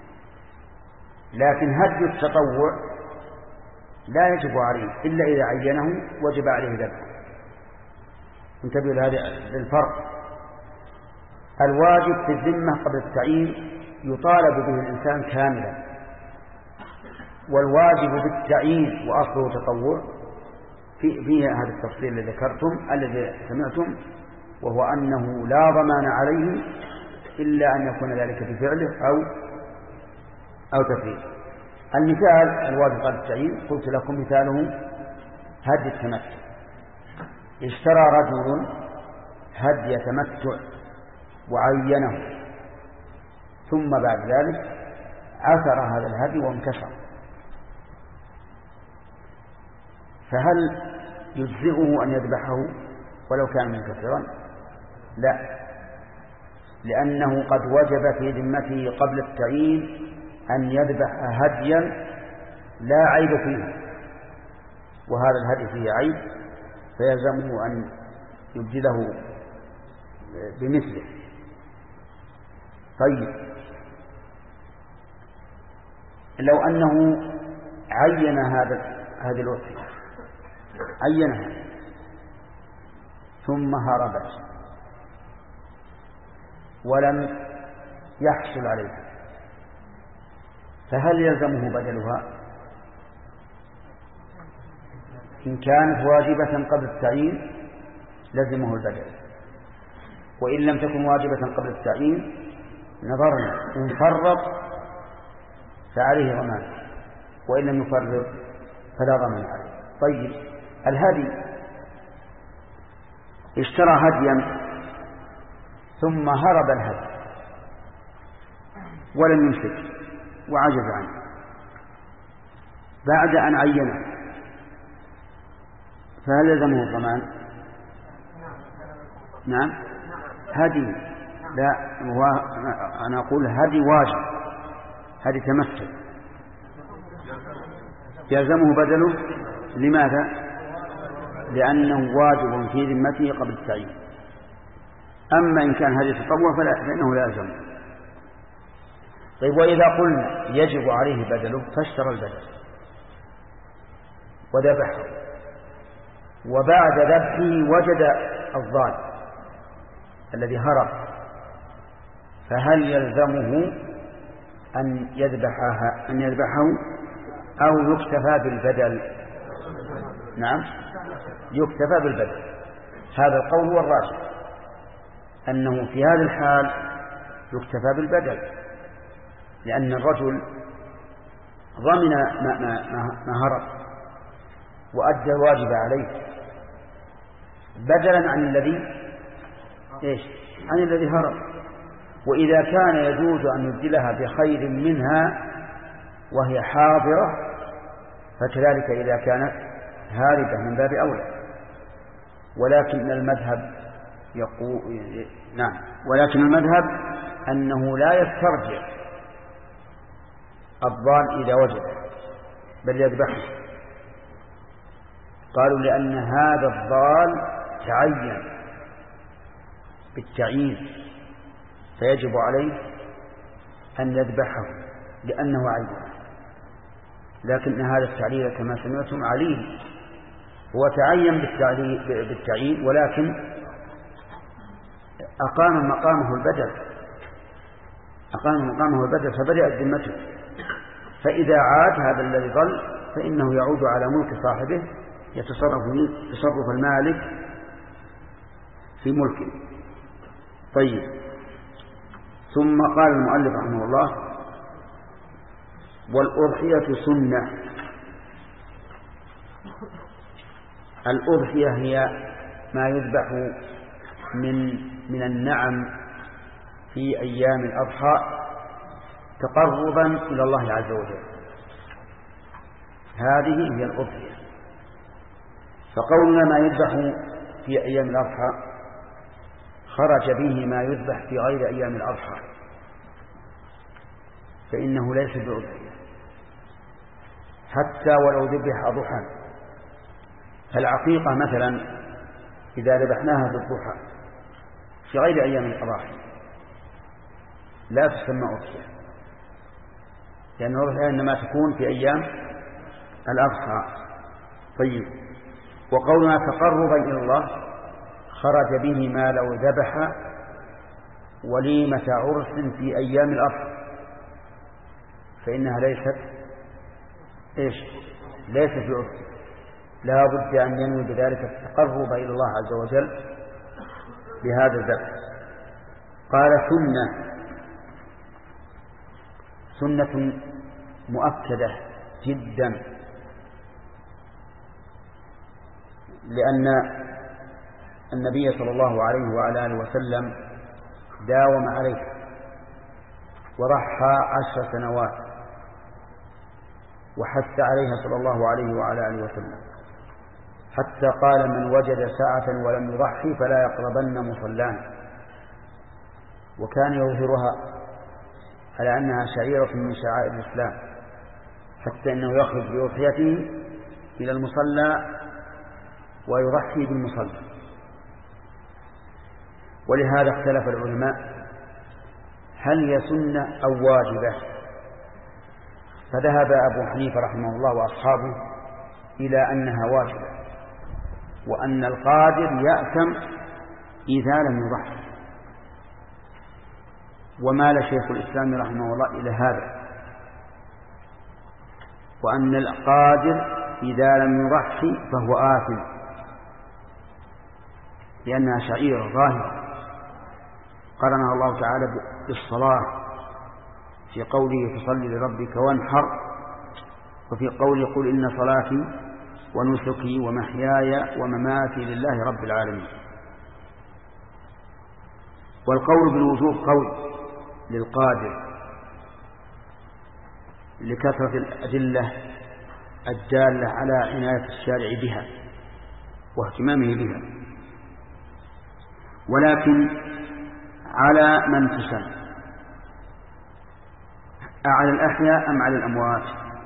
لكن هدي التطوع لا يجب عليه إلا إذا عينه وجب عليه ذبحه. انتبهوا لهذا الفرق. الواجب في الذمة قبل التعيين يطالب به الإنسان كاملا، والواجب بالتعيين وأصله تطوع في فيه هذا التفصيل الذي ذكرتم الذي سمعتم، وهو أنه لا ضمان عليه إلا أن يكون ذلك بفعله أو أو تفريط. المثال الواجب قبل التعيين قلت لكم مثاله هدي التمتع. اشترى رجل هدي تمتع وعينه، ثم بعد ذلك عثر هذا الهدي وانكسر، فهل يجزئه أن يذبحه ولو كان منكسرا؟ لا، لأنه قد وجب في ذمته قبل التعيين أن يذبح هديا لا عيب فيه، وهذا الهدي فيه عيب فيلزمه أن يبدله بمثله. طيب، لو أنه عين هذا هذه الأضحية عينها ثم هربت ولم يحصل عليها، فهل يلزمه بدلها؟ إن كانت واجبة قبل التعيين لزمه البدل، وإن لم تكن واجبة قبل التعيين نظرنا إن فرط فعليه ضمان، وإن لم يفرط فلا ضمان عليه. طيب، الهدي اشترى هديا ثم هرب الهدي ولم يمسك وعجز عنه بعد أن عينه، فهل يلزمه الضمان؟ نعم، هدي لا، أنا أقول هدي واجب، هدي تمثل يلزمه بدله. لماذا؟ لأنه واجب في ذمته قبل التعيين. أما إن كان هدي تطوع فإنه لا يلزمه. طيب، وإذا قلنا يجب عليه بدله فاشترى البدل وذبحه، وبعد ذبحه وجد الضال الذي هرب، فهل يلزمه أن يذبحها أن يذبحه أو يكتفى بالبدل؟ نعم، يكتفى بالبدل. هذا القول هو الراجح، أنه في هذا الحال يكتفى بالبدل، لأن الرجل ضمن ما, ما, ما هرب وأدى الواجب عليه بدلا عن الذي إيش؟ عن الذي هرب. وإذا كان يجوز أن يبدلها بخير منها وهي حاضرة فكذلك إذا كانت هاربة من باب أولى. ولكن المذهب يقول نعم ولكن المذهب أنه لا يسترجع الضال إذا وجد بل يذبحه. قالوا لأن هذا الضال تعين بالتعيين فيجب عليه أن يذبحه لأنه عين. لكن هذا التعليل كما سمعتم عليه هو تعين بالتعيين ولكن أقام مقامه البدل أقام مقامه البدل فبدأت ذمته. فإذا عاد هذا الذي ضل فإنه يعود على ملك صاحبه يتصرف تصرف المالك في ملكه. طيب ثم قال المؤلف رحمه الله والأضحية سنة. الأضحية هي ما يذبح من من النعم في أيام الأضحى تقربا إلى الله عز وجل، هذه هي الأضحية. فقولنا ما يذبح في أيام الأضحى خرج به ما يذبح في غير أيام الأضحى فإنه ليس بأضحية حتى ولو ذبح أضحى. فالعقيقة مثلا إذا ذبحناها بالضحى في غير أيام الأضاحي لا تسمى أضحية، لأن الأضحية إنما تكون في أيام الأضحى. طيب وقولنا تقربا إلى الله خرج به ما لو ذبح وليمة عرس في أيام الأضحى فإنها ليست إيش؟ ليست بعرس، لا بد أن ينوي بذلك التقرب إلى الله عز وجل بهذا الذبح. قال سنة سنة مؤكدة جدا، لأن النبي صلى الله عليه وعلى آله وسلم داوم عليه ورحى عشر سنوات وحث عليها صلى الله عليه وعلى آله وسلم حتى قال من وجد ساعة ولم يضحي فلا يقربن مصلانا. وكان يظهرها على أنها شعيرة من شعائر الإسلام حتى أنه يخرج بأضحيته إلى المصلى ويضحي بالمصلى. ولهذا اختلف العلماء هل هي سنة أو واجبة، فذهب أبو حنيفة رحمه الله وأصحابه إلى أنها واجبة وأن القادر يأثم إذا لم يضحي. ومال شيخ الإسلام رحمه الله إلى هذا، وأن القادر إذا لم يضحي فهو آثم لأنها شعيرة ظاهرة قرنها الله تعالى بالصلاة في قوله فصل لربك وانحر، وفي قوله قل إن صلاتي ونسكي ومحياي ومماتي لله رب العالمين. والقول بالوجوب قول للقادر لكثرة الأدلة الدالة على عناية الشارع بها واهتمامه بها، ولكن على من تسن أعلى الأحياء أم على الأموات؟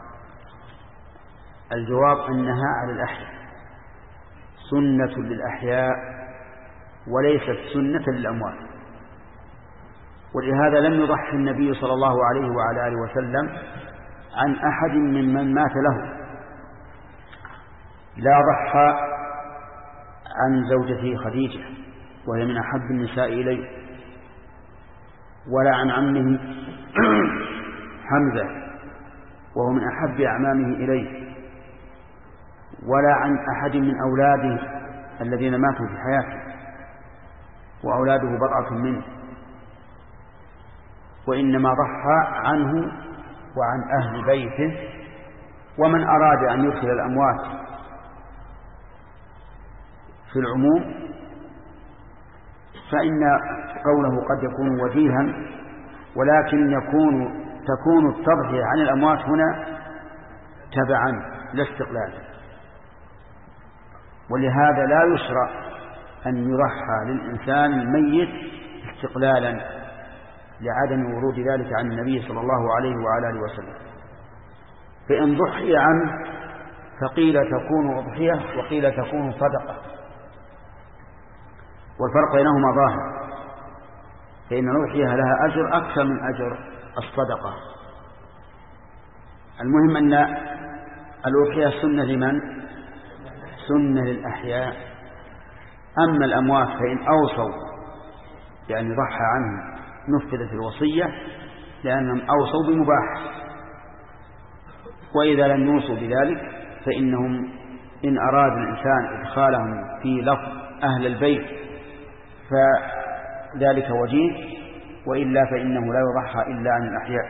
الجواب أنها على الأحياء، سنة للأحياء وليست سنة للأموات. ولهذا لم يضحي النبي صلى الله عليه وعلى آله وسلم عن أحد ممن مات له، لا ضحى عن زوجته خديجة وهي من أحب النساء إليه، ولا عن عمه حمزة وهو من أحب أعمامه إليه، ولا عن أحد من أولاده الذين ماتوا في حياته وأولاده بضعة منه. وإنما ضحى عنه وعن أهل بيته. ومن أراد أن يدخل الأموات في العموم فإن قوله قد يكون وجيها، ولكن يكون تكون التضحية عن الأموات هنا تبعا لا استقلالا، ولهذا لا يشرع أن يضحى للإنسان الميت استقلالا لعدم ورود ذلك عن النبي صلى الله عليه وعلى آله وسلم. فإن ضحي عنه فقيل تكون أضحية وقيل تكون صدقة، والفرق بينهما ظاهر، فإن الأضحية لها أجر أكثر من أجر الصدقة. المهم أن الأضحية سنة لمن؟ سنة للأحياء. أما الأموات فإن أوصوا يعني ضحى عنهم نفذت الوصية لأنهم أوصوا بمباح، وإذا لم يوصوا بذلك فإنهم إن أراد الإنسان إدخالهم في لفظ أهل البيت فذلك وجيه، وإلا فإنه لا يضحى إلا عن الأحياء.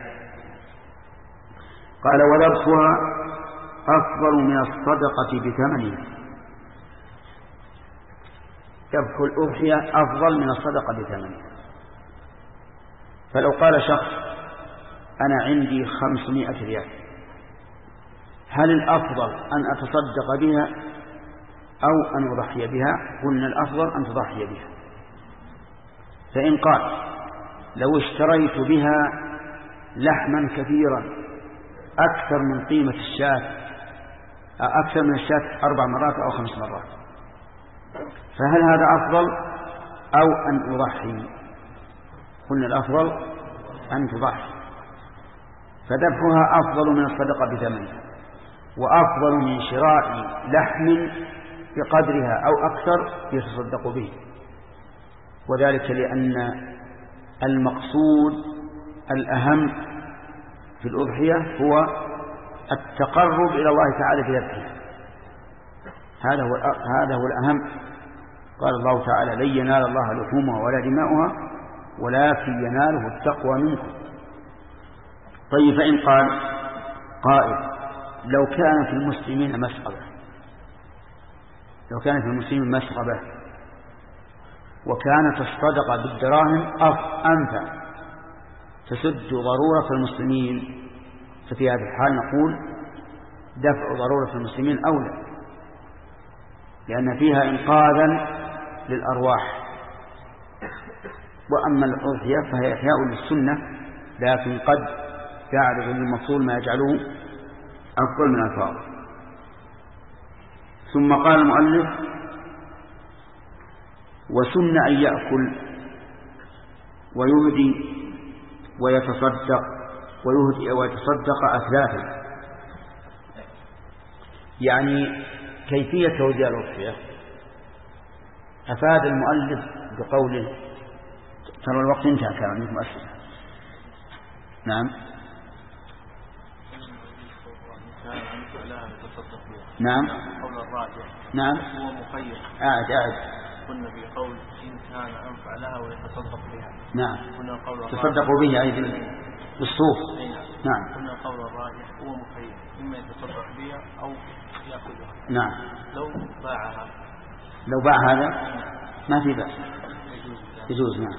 قال وذبحها أفضل من الصدقة بثمنها. ذبح الأضحية أفضل من الصدقة بثمنها. فلو قال شخص أنا عندي خمسمائة ريال، هل الأفضل أن أتصدق بها أو أن أضحي بها؟ قلنا الأفضل أن تضحي بها. فإن قال لو اشتريت بها لحما كثيرا أكثر من قيمة الشاة، أكثر من الشاة أربع مرات أو خمس مرات، فهل هذا أفضل أو أن أضحي؟ قلنا الأفضل أن تضحي، فذبحها أفضل من الصدقة بثمنها، وأفضل من شراء لحم بقدرها أو أكثر يتصدق به، وذلك لأن المقصود الأهم في الأضحية هو التقرب إلى الله تعالى بذبحها، هذا هو هذا هو الأهم. قال الله تعالى لن ينال الله لحومها ولا دماؤها ولكن يناله التقوى منكم. طيب فإن قال قائل لو كان في المسلمين مسغبة، لو كان في المسلمين مسغبة وكانت الصدقة بالدراهم أنفع تسد ضرورة المسلمين، ففي هذه الحال نقول دفع ضرورة المسلمين أولى، لأن فيها إنقاذا للأرواح. وأما الأضحية فهي إحياء للسنة، لكن قد يعرض للمفصول ما يجعله أفضل من الفاظ. ثم قال المؤلف وسن أن يأكل ويهدي ويتصدق ويهدي ويتصدق أثلاثا، يعني كيفية توزيع الأضحية. أفاد المؤلف بقوله ترى الوقت انتهى كان عندكم أسئلة. نعم نعم قول الراجح نعم هو مخير. أعد أعد قلنا في قول إن كان أنفع لها ويتصدق بها. نعم قلنا قول تصدقوا به أي بالصوف. نعم قلنا قول الراجح هو مخير، إما يتصدق بها أو يأخذها. نعم لو باعها لو باع هذا ما في بأس يجوز. نعم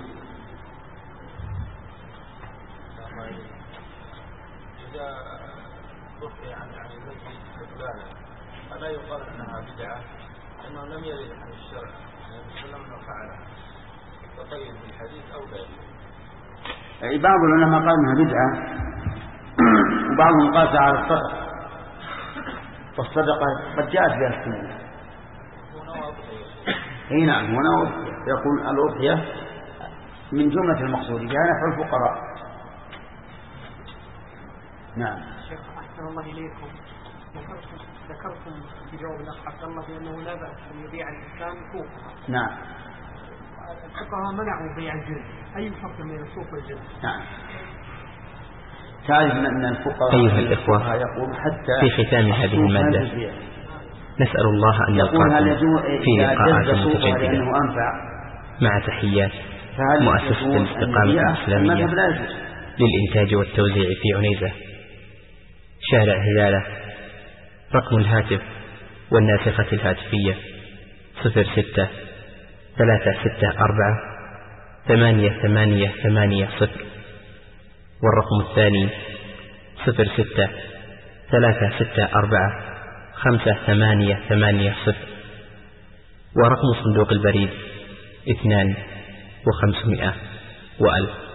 إذا ضحي عن عن الميت استقلالا فلا يقال أنها بدعة، لأنه لم يرد عن الشرع النبي صلى الله عليه وسلم فعلها، فقيد بالحديث أو لا. بعض العلماء قال أنها بدعة وبعضهم قاس على الصدقة، والصدقة قد جاءت بها السنة. اي نعم هنا يقول الأضحية من جملة المقصود بها نفع الفقراء. نعم شيخ أحسن الله إليكم، ذكرتم في جواب الأخ عبد الله بأنه لا بأس أن يبيع الإنسان فوقها. نعم الفقهاء منعوا بيع الجنس، أي فرق بين السوق والجنس؟ نعم تعرف أن الفقهاء أيها الإخوة يقول حتى في ختام هذه المادة نسأل الله أن نلقاكم في لقاءات متجددة مع تحيات مؤسسة الاستقامة الإسلامية للإنتاج والتوزيع في عنيزة، شارع هلالة. رقم الهاتف والناسخة الهاتفية صفر ستة ثلاثة ستة أربعة ثمانية ثمانية ثمانية صفر، والرقم الثاني صفر ستة ثلاثة ستة أربعة خمسة ثمانية ثمانية صفر، ورقم صندوق البريد اثنان وخمسمائة وألف.